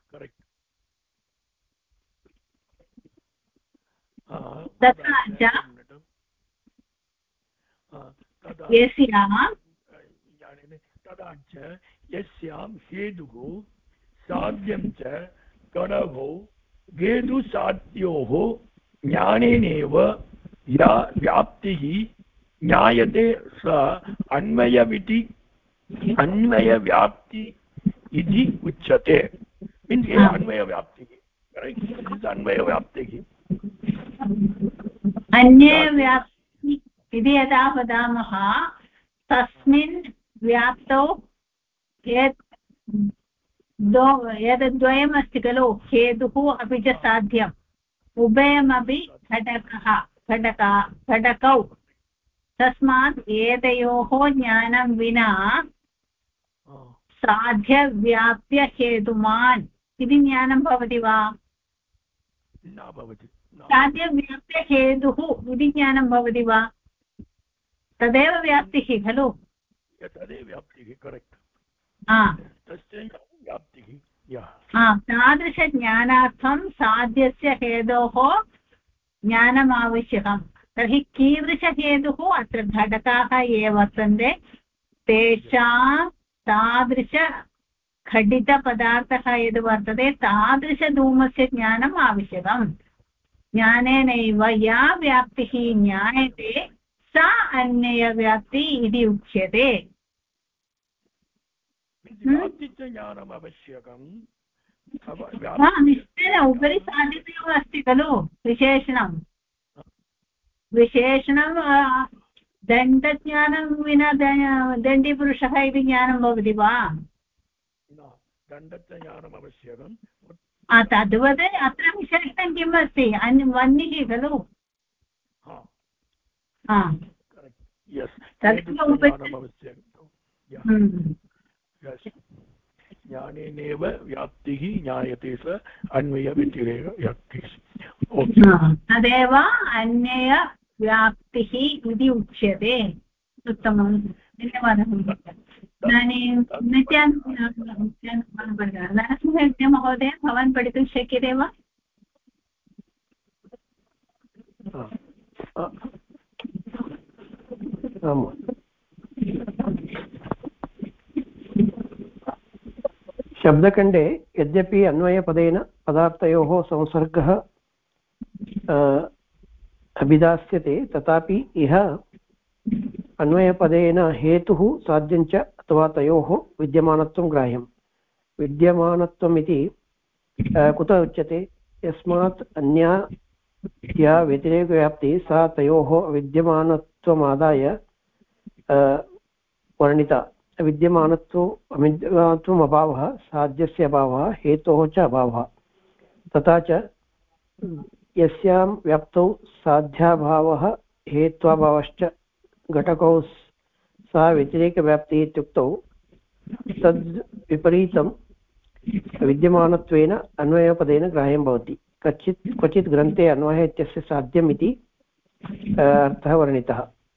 यस्यां हेतुः साध्यं च गणभो हेतुसाध्योः ज्ञानेनैव या व्याप्तिः ज्ञायते स अन्वयव्याप्ति इति उच्यते। मीन्स् अन्वयव्याप्तिः, अन्वयव्याप्तिः अन्यव्याप्ति इति यदा वदामः तस्मिन् व्याप्तौ एतद्वयमस्ति खलु, हेतुः अपि च साध्यम्, उभयमपि घटकौ। तस्मात् एतयोः ज्ञानं विना साध्यव्याप्यहेतुमान् इति ज्ञानं भवति वा? न भवति। साध्यव्याप्यहेतुः इति ज्ञानं भवति वा? तदेव व्याप्तिः खलु। तदेव व्याप्तिः, करेक्ट्। तस्य व्याप्तिः। तादृशज्ञानार्थं साध्यस्य हेतोः ज्ञानम् आवश्यकं। तर्हि कीदृशहेतुः? अत्र घटकाः ये वर्तन्ते तेषां तादृशघटितपदार्थः यद् वर्तते तादृशधूमस्य ज्ञानम् आवश्यकम्। ज्ञानेनैव या व्याप्तिः ज्ञायते सा अन्यव्याप्ति इति उच्यते। निश्चयेन उपरि साध्यमेव अस्ति खलु विशेषणं। दण्डज्ञानं विना दण्डीपुरुषः इति ज्ञानं भवति वा? दण्डज्ञानम् आवश्यकम्। तद्वत् अत्र विशेषणं किम् अस्ति? वह्निः खलु। ज्ञानेनैव व्याप्तिः ज्ञायते स अन्वयव्यतिरेक व्याप्तिः। तदेव अन्यव्याप्तिः इति उच्यते। उत्तमं, धन्यवादः। इदानीं नरसिंहमहोदय, भवान् पठितुं शक्यते वा? शब्दखण्डे यद्यपि अन्वयपदेन पदार्थयोः संसर्गः अभिधास्यते, तथापि इह अन्वयपदेन हेतुः साध्यञ्च अथवा तयोः विद्यमानत्वं ग्राह्यम्। विद्यमानत्वम् इति कुतः उच्यते? यस्मात् अन्या या व्यतिरेकव्याप्तिः सा तयोः विद्यमानत्वमादाय वर्णिता। विद्यमानत्वम् अभावः, साध्यस्य अभावः, हेतोः च अभावः। तथा च यस्यां व्याप्तौ साध्याभावः हेत्वाभावश्च घटकौ सा व्यतिरेकव्याप्तिः इत्युक्तौ तद् विपरीतं विद्यमानत्वेन अन्वयपदेन ग्राह्यं भवति। क्वचित् ग्रन्थे अन्वयः इत्यस्य साध्यम् इति अर्थः वर्णितः।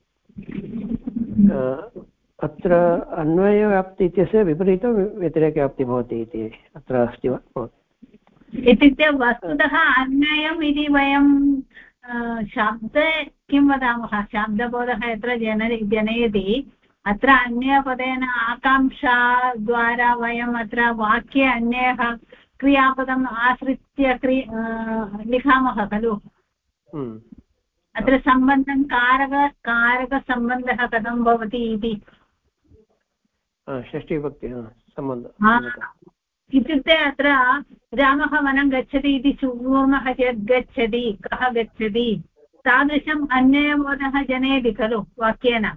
अत्र अन्वयव्याप्ति इत्यस्य विपरीतं व्यतिरेकव्याप्तिः भवति इति अत्र अस्ति वा? इत्युक्ते वस्तुतः अन्वयम् इति वयं शब्दे किं वदामः? शब्दबोधः यत्र जनयति, अत्र अन्यपदेन आकाङ्क्षा द्वारा वयम् अत्र वाक्ये अन्यः क्रियापदम् आश्रित्य लिखामः खलु। अत्र सम्बन्धं कारकसम्बन्धः कथं भवति इति षष्ठीविभक्ति सम्बन्धः। इत्युक्ते अत्र रामः वनं गच्छति इति शृणुमः चेत् गच्छति, कः गच्छति, तादृशम् अन्यबोधः जनयति खलु वाक्येन।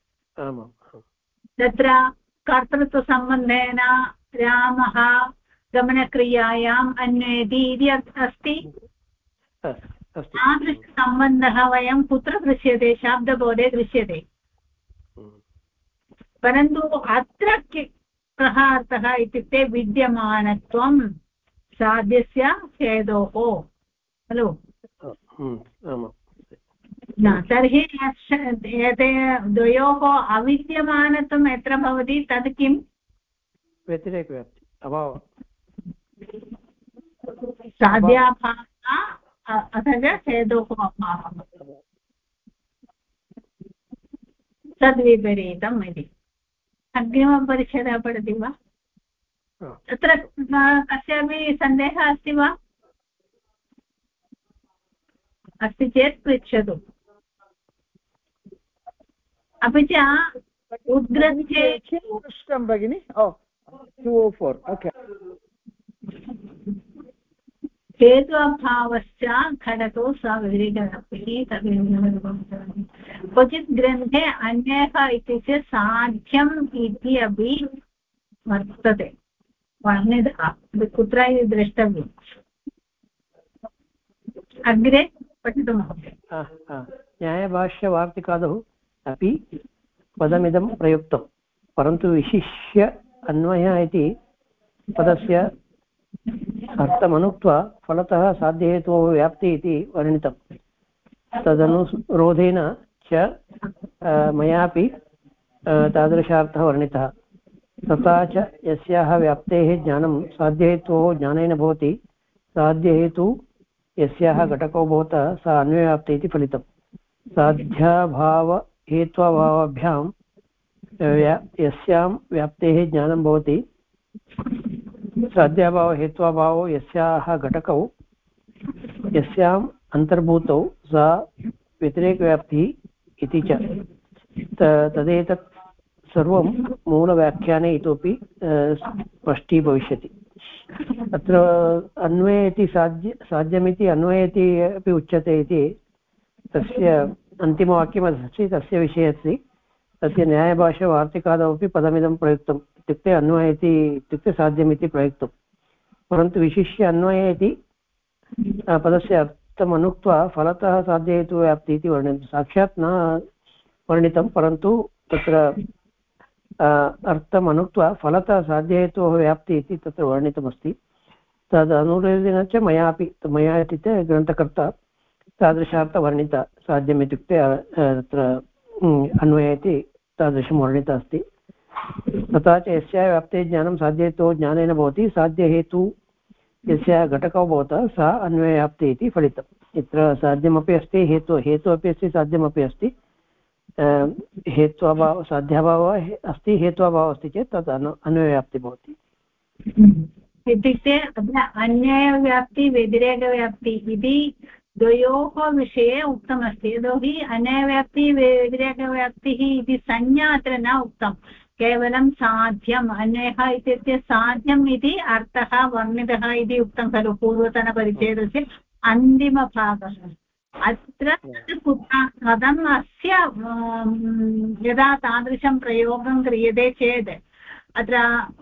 तत्र कर्तृत्वसम्बन्धेन रामः गमनक्रियायाम् अन्वयति इति अस्ति। तादृशसम्बन्धः वयं कुत्र दृश्यते? शाब्दबोधे दृश्यते। परन्तु अत्र कः अर्थः इत्युक्ते विद्यमानत्वं साध्यस्य हेतोः खलु। तर्हि एते द्वयोः अविद्यमानत्वं यत्र भवति तद् किम्? व्यतिरेकव्याप्ति अभावः साध्याभावः अथवा हेतोः अभावः तद्विपरीतम् इति। अग्रिमपरिच्छेदः पठति वा? तत्र कस्यापि सन्देहः अस्ति वा? अस्ति चेत् पृच्छतु। अपि च उद्ग्रन्थे पृष्टं भगिनि 204 ओके। हेतु अभावश्च घटको सविपरीतः तद् क्वचित् ग्रन्थे अन्यः इत्युक्ते साध्यम् इति अपि वर्तते वर्णितः कुत्र इति द्रष्टव्यम्। अग्रे पठतु महोदय। न्यायभाष्यवार्तिकादौ अपि पदमिदं प्रयुक्तं परन्तु विशिष्य अन्वयः इति पदस्य अर्थमनुक्त्वा फलतः साध्यहेतोः व्याप्ति इति वर्णितं। तदनुरोधेन च मयापि तादृशार्थः वर्णितः। तथा च यस्याः व्याप्तेः ज्ञानं साध्यहेतोः ज्ञानेन भवति साध्यहेतु यस्याः घटको भवतः सा अन्वयव्याप्ति इति फलितं। साध्याभाव हेत्वाभावाभ्यां यस्यां व्याप्तेः ज्ञानं भवति साध्याभाव हेत्वाभावो यस्याः घटकौ यस्याम् अन्तर्भूतौ सा व्यतिरेकव्याप्तिः इति च। तदेतत् सर्वं मूलव्याख्याने इतोपि स्पष्टीभविष्यति। अत्र अन्वये इति साध्यमिति अन्वये इति अपि उच्यते इति तस्य अन्तिमवाक्यमस्ति तस्य विषये अस्ति। तस्य न्यायभाष्यवार्तिकादौ अपि पदमिदं प्रयुक्तम् इत्युक्ते अन्वय इति इत्युक्ते साध्यमिति प्रयुक्तं परन्तु विशिष्य अन्वये इति पदस्य अर्थमनुक्त्वा फलतः साध्यहेतुव्याप्ति इति वर्णितं। साक्षात् न वर्णितं परन्तु तत्र अर्थमनुक्त्वा फलतः साध्यहेतोः व्याप्ति इति तत्र वर्णितमस्ति। तदनुरोधेन च मयापि मया इत्युक्ते ग्रन्थकर्ता तादृशार्थवर्णितः साध्यम् इत्युक्ते तत्र अन्वये इति तादृशं वर्णितः अस्ति। तथा च यस्याः व्याप्तेः ज्ञानं साध्यहेतोः ज्ञानेन भवति साध्यहेतु यस्याः घटको भवतः सा अन्वयव्याप्तिः इति फलितम्। यत्र साध्यमपि अस्ति हेतु अपि अस्ति साध्यमपि अस्ति। हेत्वाभावः साध्याभावः अस्ति हेत्वाभावः अस्ति चेत् तत् अन्वयव्याप्तिः भवति। इत्युक्ते अत्र अन्वयव्याप्ति व्यतिरेकव्याप्ति इति द्वयोः विषये उक्तमस्ति। यतोहि अन्वयव्याप्ति व्यतिरेकव्याप्तिः इति संज्ञा अत्र न उक्तं केवलं साध्यम् अन्वयः इत्युक्ते साध्यम् इति अर्थः वर्णितः इति उक्तं खलु पूर्वतनपरिच्छेदस्य अन्तिमभागः। अत्र कथम् अस्य यदा तादृशं प्रयोगं क्रियते चेत् अत्र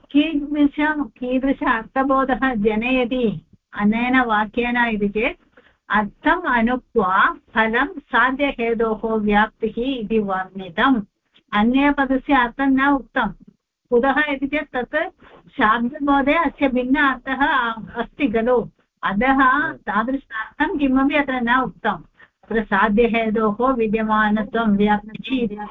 कीदृश अर्थबोधः जनयति अनेन वाक्येन इति चेत् अर्थम् अनुक्त्वा फलं साध्यहेतोः व्याप्तिः इति वर्णितम्। अन्यपदस्य अर्थं न उक्तं। कुतः इति चेत् तत् शाब्दबोधे अस्य भिन्न अर्थः अस्ति खलु अतः तादृशार्थं किमपि अत्र न उक्तम्। अत्र साध्यहेतोः विद्यमानत्वं व्याप्तिः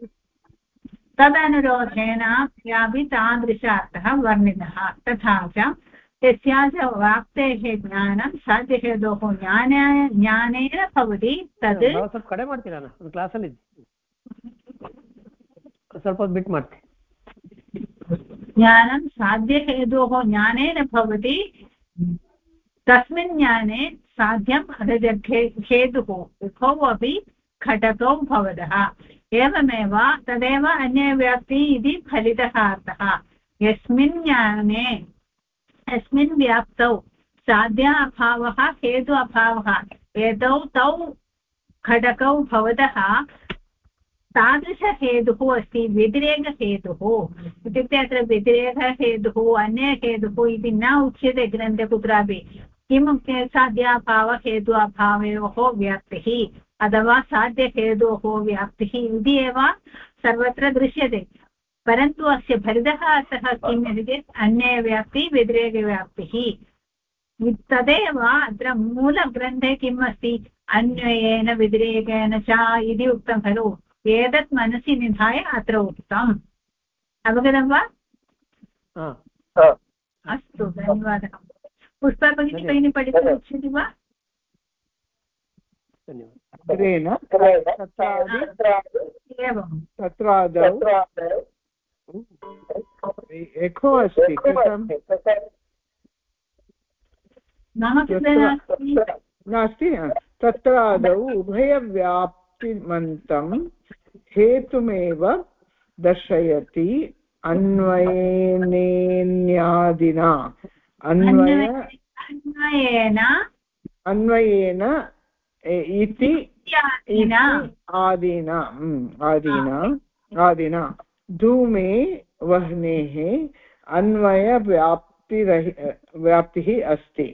तदनुरोधेन यापि तादृशार्थः वर्णितः। तथा च यस्याः व्याप्तेः ज्ञानं साध्यहेतोः ज्ञानेन भवति तद् ಸ್ವಲ್ಪ ಕಡೆ ಮಾಡ್ತೀರಾ ನಾನು ಕ್ಲಾಸಲ್ಲಿ ಸ್ವಲ್ಪ ಬಿಟ್ ಮಾಡ್ತೀನಿ। ज्ञानं साध्यहेतोः ज्ञानेन भवति तस्मिन् ज्ञाने साध्यम् अथवा हेतुः उभौ अपि घटकौ भवतः। एवमेव तदेव अन्यव्याप्तिः इति फलितः अर्थः। यस्मिन् ज्ञाने यस्मिन् व्याप्तौ साध्य अभावः हेतु अभावः एतौ तौ घटकौ भवतः तादृशहेतुः अस्ति व्यतिरेकहेतुः। इत्युक्ते अत्र व्यतिरेकहेतुः अन्यहेतुः इति न उच्यते ग्रन्थे कुत्रापि। किं साध्याभाव हेतु अभावयोः व्याप्तिः अथवा साध्यहेतोः व्याप्तिः इति एव सर्वत्र दृश्यते। परन्तु अस्य फलितः अर्थः किम् इति चेत् अन्यव्याप्तिः व्यतिरेकव्याप्तिः। तदेव अत्र मूलग्रन्थे किम् अस्ति अन्वयेन व्यतिरेकेण च इति उक्तं खलु एतत् मनसि निधाय अत्र उक्तम् अवगतं वा अस्तु धन्यवादः पुष्पा भगिनी पठितुम् इच्छति वा तत्रादौ एको अस्ति नास्ति तत्रादौ उभयव्याप्तिमन्तं हेतुमेव दर्शयति अन्वयेन इति आदिना धूमे वह्नेः अन्वयव्याप्तिः अस्ति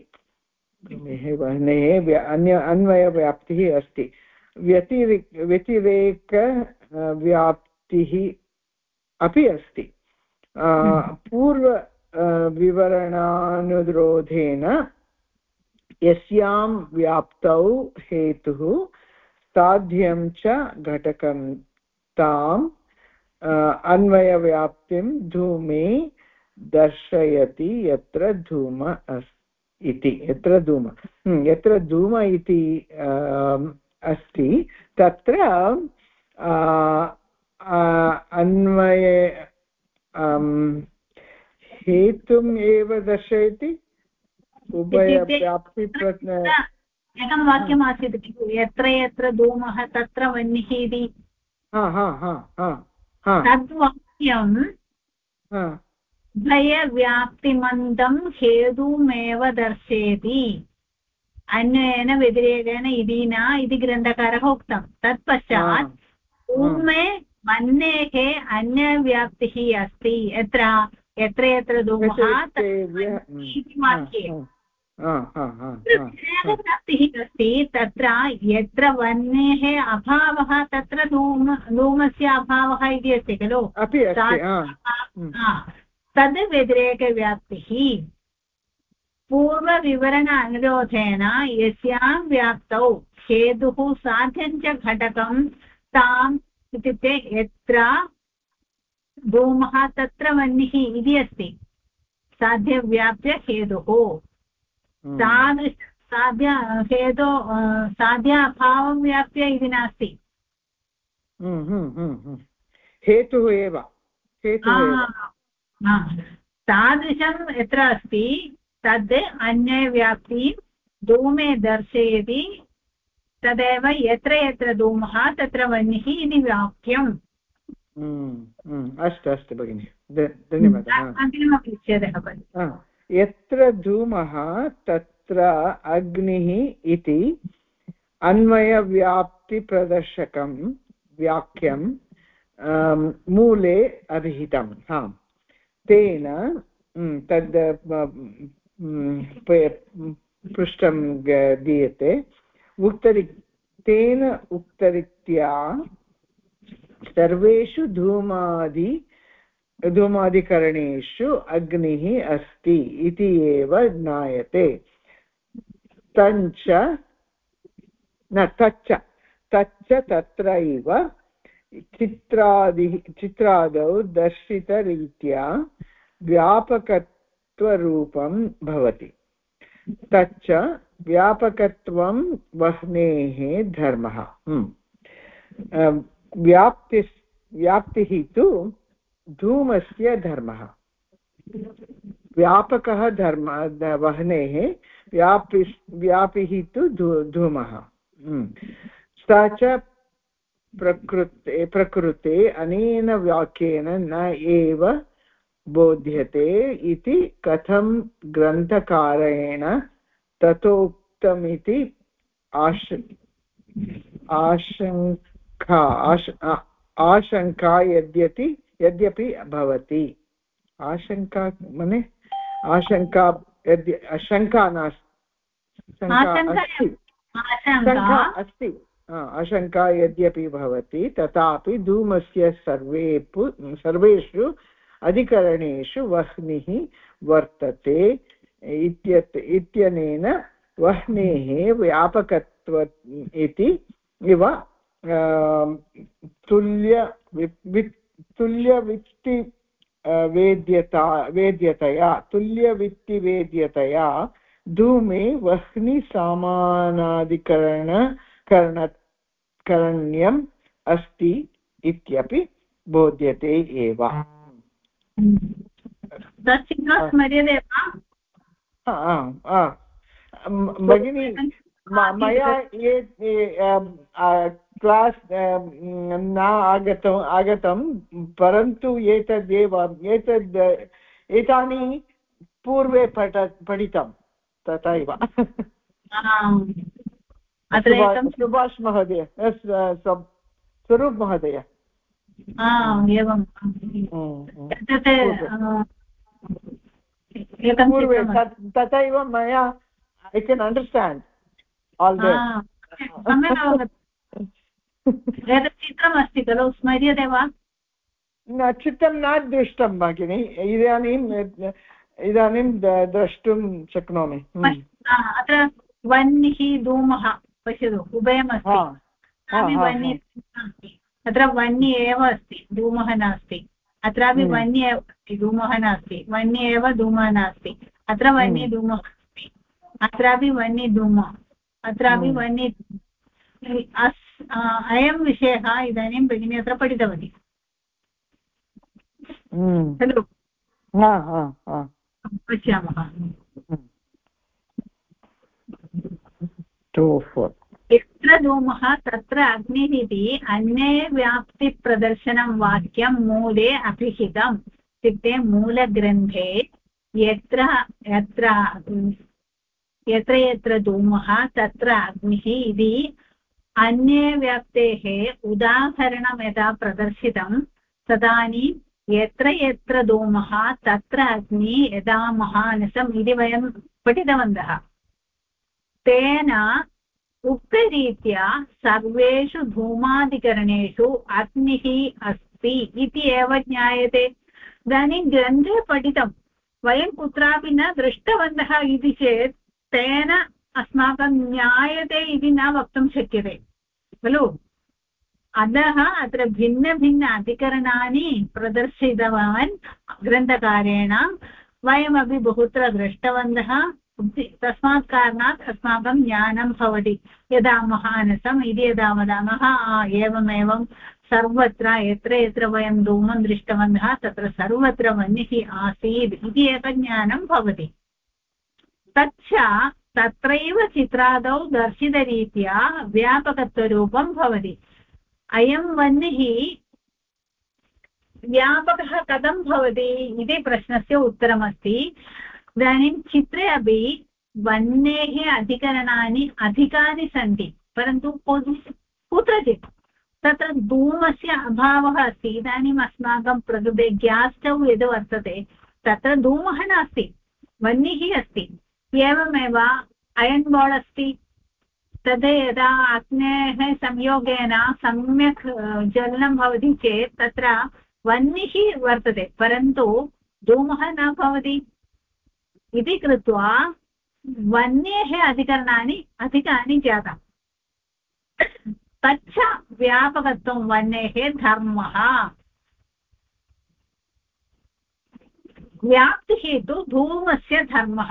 अन्वयव्याप्तिः अस्ति व्यतिरेकव्याप्तिः अपि अस्ति पूर्वविवरणानुरोधेन यस्यां व्याप्तौ हेतुः साध्यं च घटकं ताम् अन्वयव्याप्तिं धूमे दर्शयति यत्र धूम इति यत्र धूम इति अस्ति तत्र अन्वये हेतुम् एव दर्शयति उभयव्याप्ति एकं वाक्यमासीत् यत्र यत्र धूमः तत्र वह्निः इति तद्वाक्यं उभयव्याप्तिमन्दं हेतुमेव दर्शयति अन्येन व्यतिरेकेण इति न इति ग्रन्थकारः उक्तं तत्पश्चात् धूमे वह्नेः अन्यव्याप्तिः अस्ति यत्र यत्र धूमः इति वाक्ये व्याप्तिः अस्ति तत्र यत्र वह्नेः अभावः तत्र धूमस्य अभावः इति अस्ति खलु तद् व्यतिरेकव्याप्तिः पूर्वविवरण अनुरोधेन यस्यां व्याप्तौ हेतुः साध्यं च घटकं ताम् इत्युक्ते यत्र धूमः तत्र वह्निः इति अस्ति साध्यव्याप्य हेतुः तादृश साध्य अभावं व्याप्य इति नास्ति हेतुः एव तादृशं यत्र अस्ति तद् अन्यव्याप्तिं धूमे दर्शयति तदेव यत्र यत्र धूमः तत्र वह्निः इति वाक्यम् अस्तु भगिनि धन्यवादः अग्रिमविषयः यत्र धूमः तत्र अग्निः इति अन्वयव्याप्तिप्रदर्शकं वाक्यं मूले अभिहितं तेन तद् पृष्ठं दीयते तेन उक्तरीत्या सर्वेषु धूमादिकरणेषु अग्निः अस्ति इति एव ज्ञायते तच्च तत्रैव चित्रादौ दर्शितरीत्या व्यापकत्वरूपं भवति तच्च व्यापकत्वं वह्नेः धर्मः व्याप्तिः तु धूमस्य धर्मः व्यापकः धर्म वह्नेः व्यापिः तु धूमः स च प्रकृते अनेन वाक्येन न एव बोध्यते इति कथं ग्रन्थकारेण तथोक्तमिति आशंका यद्यपि भवति आशंका मने आशंका शङ्का नास्ति शङ्का अस्ति आशंका यद्यपि भवति तथापि धूमस्य सर्वेषु अधिकरणेषु वह्निः वर्तते इत्यनेन वह्नेः व्यापकत्व इति इव तुल्यवित्ति वेद्यतया तुल्यवित्तिवेद्यतया धूमे वह्निसमानाधिकरणम् अस्ति इत्यपि बोध्यते एव। स्मर्यते वा भगिनी? मया ये क्लास् न आगतं परन्तु एतानि पूर्वे पठितं तथैव। सुभाष महोदय, स्वरूप महोदय, एवं पूर्वे तथैव मया I can understand all that. एतत् चित्रमस्ति खलु, स्मर्यते वा? न, चित्रं न दृष्टं भगिनि, इदानीं द्रष्टुं शक्नोमि। अत्र वह्निः धूमः पश्यतु, उभयमस्ति। अत्र वह्नि एव अस्ति, धूमः नास्ति। अत्रापि वह्नि एव अस्ति, धूमः नास्ति। वह्नि एव धूमः नास्ति। अत्र वह्नि धूमः अस्ति, अत्रापि वह्नि धूमः, अत्रापि वह्नि। अयं विषयः इदानीं भगिनी अत्र पठितवती खलु? पश्यामः। यत्र धूमः तत्र अग्निः इति अन्ये व्याप्तिप्रदर्शनं वाक्यं मूले अभिहितम्। इत्युक्ते मूलग्रन्थे यत्र यत्र धूमः तत्र अग्निः इति अन्ये व्याप्तेः उदाहरणं यदा प्रदर्शितं तदानीं यत्र यत्र धूमः तत्र अग्निः यदा महानसम् इति वयं पठितवन्तः। तेन उक्तरीत्या सर्वेषु धूमादिकरणेषु अग्निः अस्ति इति एव ज्ञायते। इदानीं ग्रन्थे पठितं, वयं कुत्रापि न दृष्टवन्तः इति चेत् तेन अस्माकं ज्ञायते इति न वक्तुं शक्यते खलु। अतः अत्र भिन्नभिन्न अधिकरणानि प्रदर्शितवान् ग्रन्थकारेण, वयमपि बहुत्र दृष्टवन्तः। तस्मात् कारणात् अस्माकं ज्ञानं भवति। यदा महानसम् इति यदा वदामः एवमेवं सर्वत्र यत्र यत्र वयं धूमं दृष्टवन्तः तत्र सर्वत्र वह्निः आसीत् इति एकज्ञानं भवति। तच्च तत्रैव चित्रादौ दर्शितरीत्या व्यापकत्वरूपं भवति। अयं वह्निः व्यापकः कथं भवति इति प्रश्नस्य उत्तरमस्ति। इदानीं चित्रे अपि वह्नेः अधिकरणानि अधिकानि सन्ति, परन्तु कुत्रचित् तत्र धूमस्य अभावः अस्ति। इदानीम् अस्माकं प्रकृते ग्यास् स्टव् यद् वर्तते तत्र धूमः नास्ति, वह्निः अस्ति। एवमेव अयन् बाल् अस्ति, तद् यदा अग्नेः संयोगेन सम्यक् ज्वलनं भवति चेत् तत्र वह्निः वर्तते, परन्तु धूमः न भवति। इति कृत्वा वह्नेः अधिकरणानि अधिकानि जातानि। तच्च व्यापकत्वं वह्नेः धर्मः। व्याप्तिः तु धूमस्य धर्मः।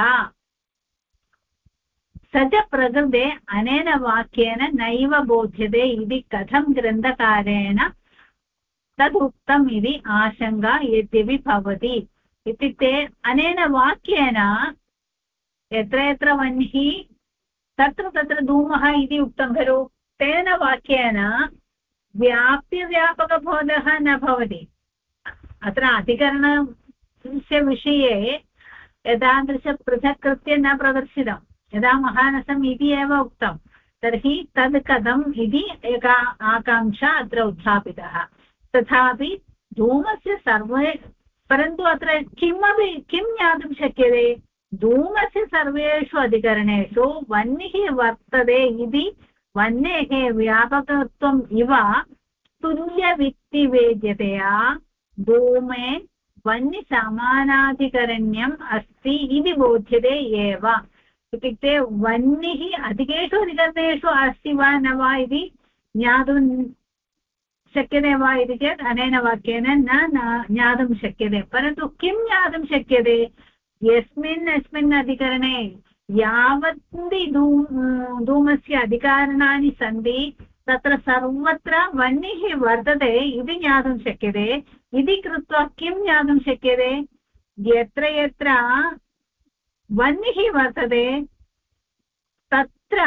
स च प्रकृते अनेन वाक्येन नैव बोध्यते इति कथं ग्रन्थकारेण तदुक्तम् इति आशङ्का यद्यपि भवति। इत्युक्ते अनेन वाक्येन यत्र यत्र वह्निः तत्र तत्र धूमः इति उक्तं खलु, तेन वाक्येन व्याप्यव्यापकबोधः न भवति। अत्र अधिकरणस्य विषये एतादृशपृथक्कृत्य न प्रदर्शितं। यदा महानसम् इति एव उक्तं तर्हि तद् कथम् इति एका आकाङ्क्षा अत्र उत्थापितः। तथापि धूमस्य सर्वे, परन्तु अत्र किं ज्ञातुं शक्यते? धूमस्य सर्वेषु अधिकरणेषु वह्निः वर्तते इति वह्नेः व्यापकत्वम् इव तुल्यवित्तिवेद्यतया धूमे वह्निसमानाधिकरण्यम् अस्ति इति बोध्यते एव। इत्युक्ते वह्निः अधिकेषु अधिकरणेषु अस्ति वा न वा इति ज्ञातुं शक्यते वा इति चेत् अनेन वाक्येन न ज्ञातुं शक्यते परन्तु किं ज्ञातुं शक्यते अस्मिन् अधिकरणे यावन्ति धूमस्य अधिकरणानि सन्ति तत्र सर्वत्र वह्निः वर्तते इति ज्ञातुं शक्यते इति कृत्वा किं ज्ञातुं शक्यते यत्र यत्र वह्निः वर्तते तत्र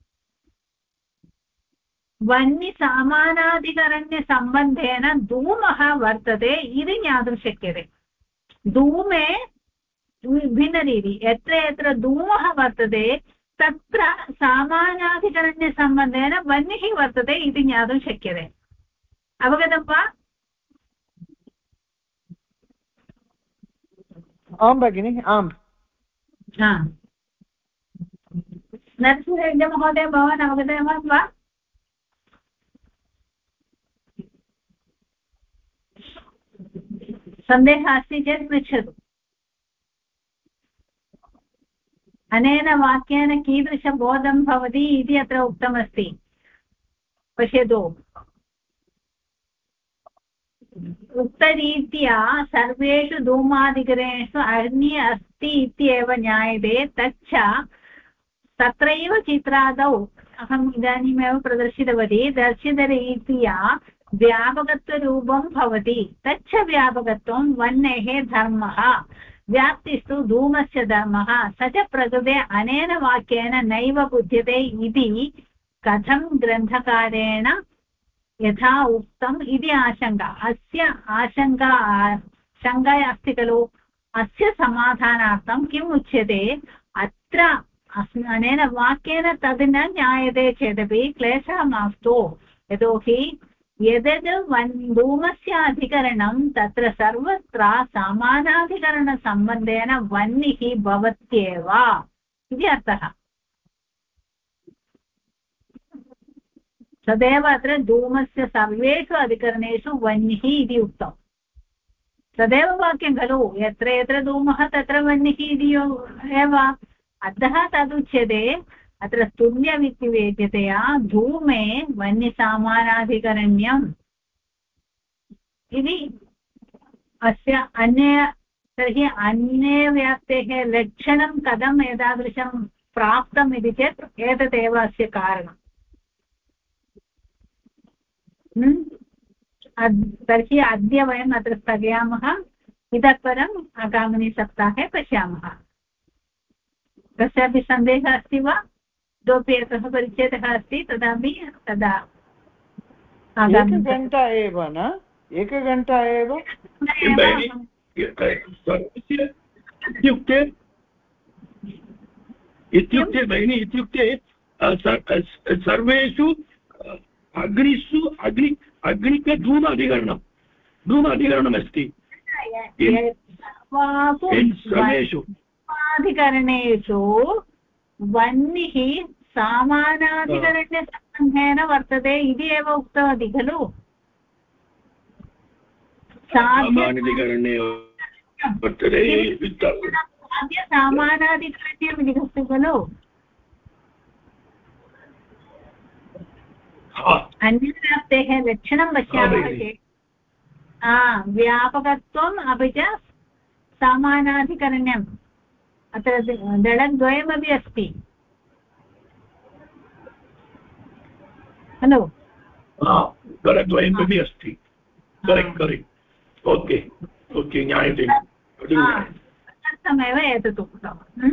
वह्निसामानाधिकरण्यसम्बन्धेन धूमः वर्तते इति ज्ञातुं शक्यते धूमे भिन्नरीति यत्र यत्र धूमः वर्तते तत्र सामानाधिकरण्यसम्बन्धेन वह्निः वर्तते इति ज्ञातुं शक्यते अवगतं वा आं भगिनि आम् नरसिंहमहोदय भवान् अवगतवान् वा सन्देहः अस्ति चेत् पृच्छतु अनेन वाक्येन कीदृशबोधं भवति इति अत्र उक्तमस्ति पश्यतु उक्तरीत्या सर्वेषु धूमादिकरणेषु अग्निः अस्ति इत्येव ज्ञायते तच्च तत्रैव चित्रादौ अहम् इदानीमेव प्रदर्शितवती दर्शितरीत्या व्यापकत्वरूपं भवति तच्च व्यापकत्वं वह्नेः धर्मः व्याप्तिस्तु धूमस्य धर्मः स च प्रकृते अनेन वाक्येन नैव बुध्यते इति कथं ग्रन्थकारेण यथा उक्तम् इति आशङ्का अस्य शङ्का अस्ति खलु अस्य समाधानार्थं किम् उच्यते अत्र अनेन वाक्येन तद् न ज्ञायते चेदपि क्लेशः मास्तु यतोहि यद् धूमस्य अधिकरणं तत्र सर्वत्र समानाधिकरणसम्बन्धेन वह्निः भवत्येव इति अर्थः तदेव अत्र धूमस्य सर्वेषु अधिकरणेषु वह्निः इति उक्तम् तदेव वाक्यं खलु यत्र यत्र धूमः तत्र वह्निः इति एव अतः तदुच्यते अत्र तुल्यविद्युवेद्यतया धूमे वह्निसामानाधिकरण्यम् इति अस्य अन्य तर्हि अन्यव्याप्तेः लक्षणं कथम् एतादृशं प्राप्तम् इति चेत् एतदेव अस्य कारणम् तर्हि अद्य वयम् अत्र स्थगयामः इतः परम् आगामिनि सप्ताहे पश्यामः कस्यापि सन्देहः अस्ति वा इतोपि एकः परिच्छेदः अस्ति तदापि तदा एकघण्टा एव न एकघण्टा एव इत्युक्ते भगिनि इत्युक्ते सर्वेषु अग्निषु धूम अधिकरणमस्ति सर्वेषु अधिकरणेषु वह्निः सामानाधिकरण्यसम्बन्धेन वर्तते इति एव उक्तवती खलु सामानाधिकरणे वर्तते सामानाधिकरण्यम् इति अस्ति खलु अन्यव्याप्तेः लक्षणं पश्यामः चेत् व्यापकत्वम् अपि च सामानाधिकरण्यम् अत्र दलद्वयमपि अस्ति खलु दलद्वयमपि अस्ति करेक्ट् ओके ज्ञायते तदर्थमेव एतत् उक्तम्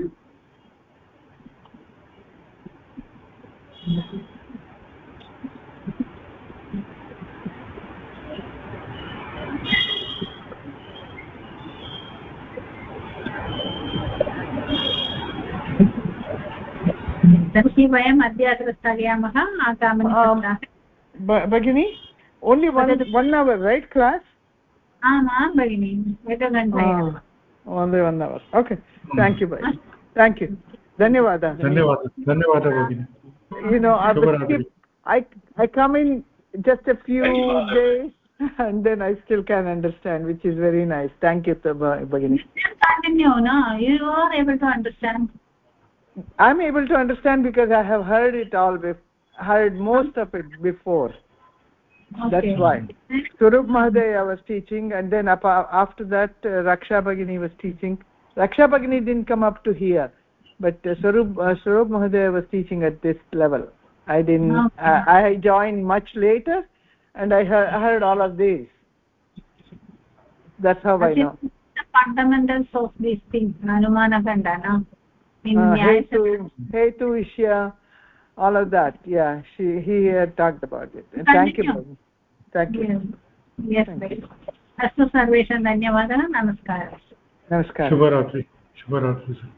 तर्हि वयम् अद्य अत्र स्थगयामः आगामिनि सप्ताहे भगिनि only one hour right class आमां भगिनि एकघण्टा only 1 hour okay thank you bhai thank you धन्यवादः भगिनि you know I come in just a few days and then I still can understand which is very nice thank you bhagini no you are able to understand I'm able to understand because I have heard it all, heard most of it before. Okay. That's why. Swarup Mahadaya was teaching, and then after that, Raksha Bhagini was teaching. Raksha Bhagini didn't come up to here, but Swarup Mahadaya was teaching at this level. I didn't. Okay. I joined much later, and I heard all of these. That's how I know. The fundamentals of these things, Anumana Khandana. Hetu, Ishya, all of that. Yeah, he had talked about it. And thank you. Thank you. Yes, अस्तु सर्वेषां धन्यवादः. नमस्कारः. नमस्कारः. शुभरात्रि.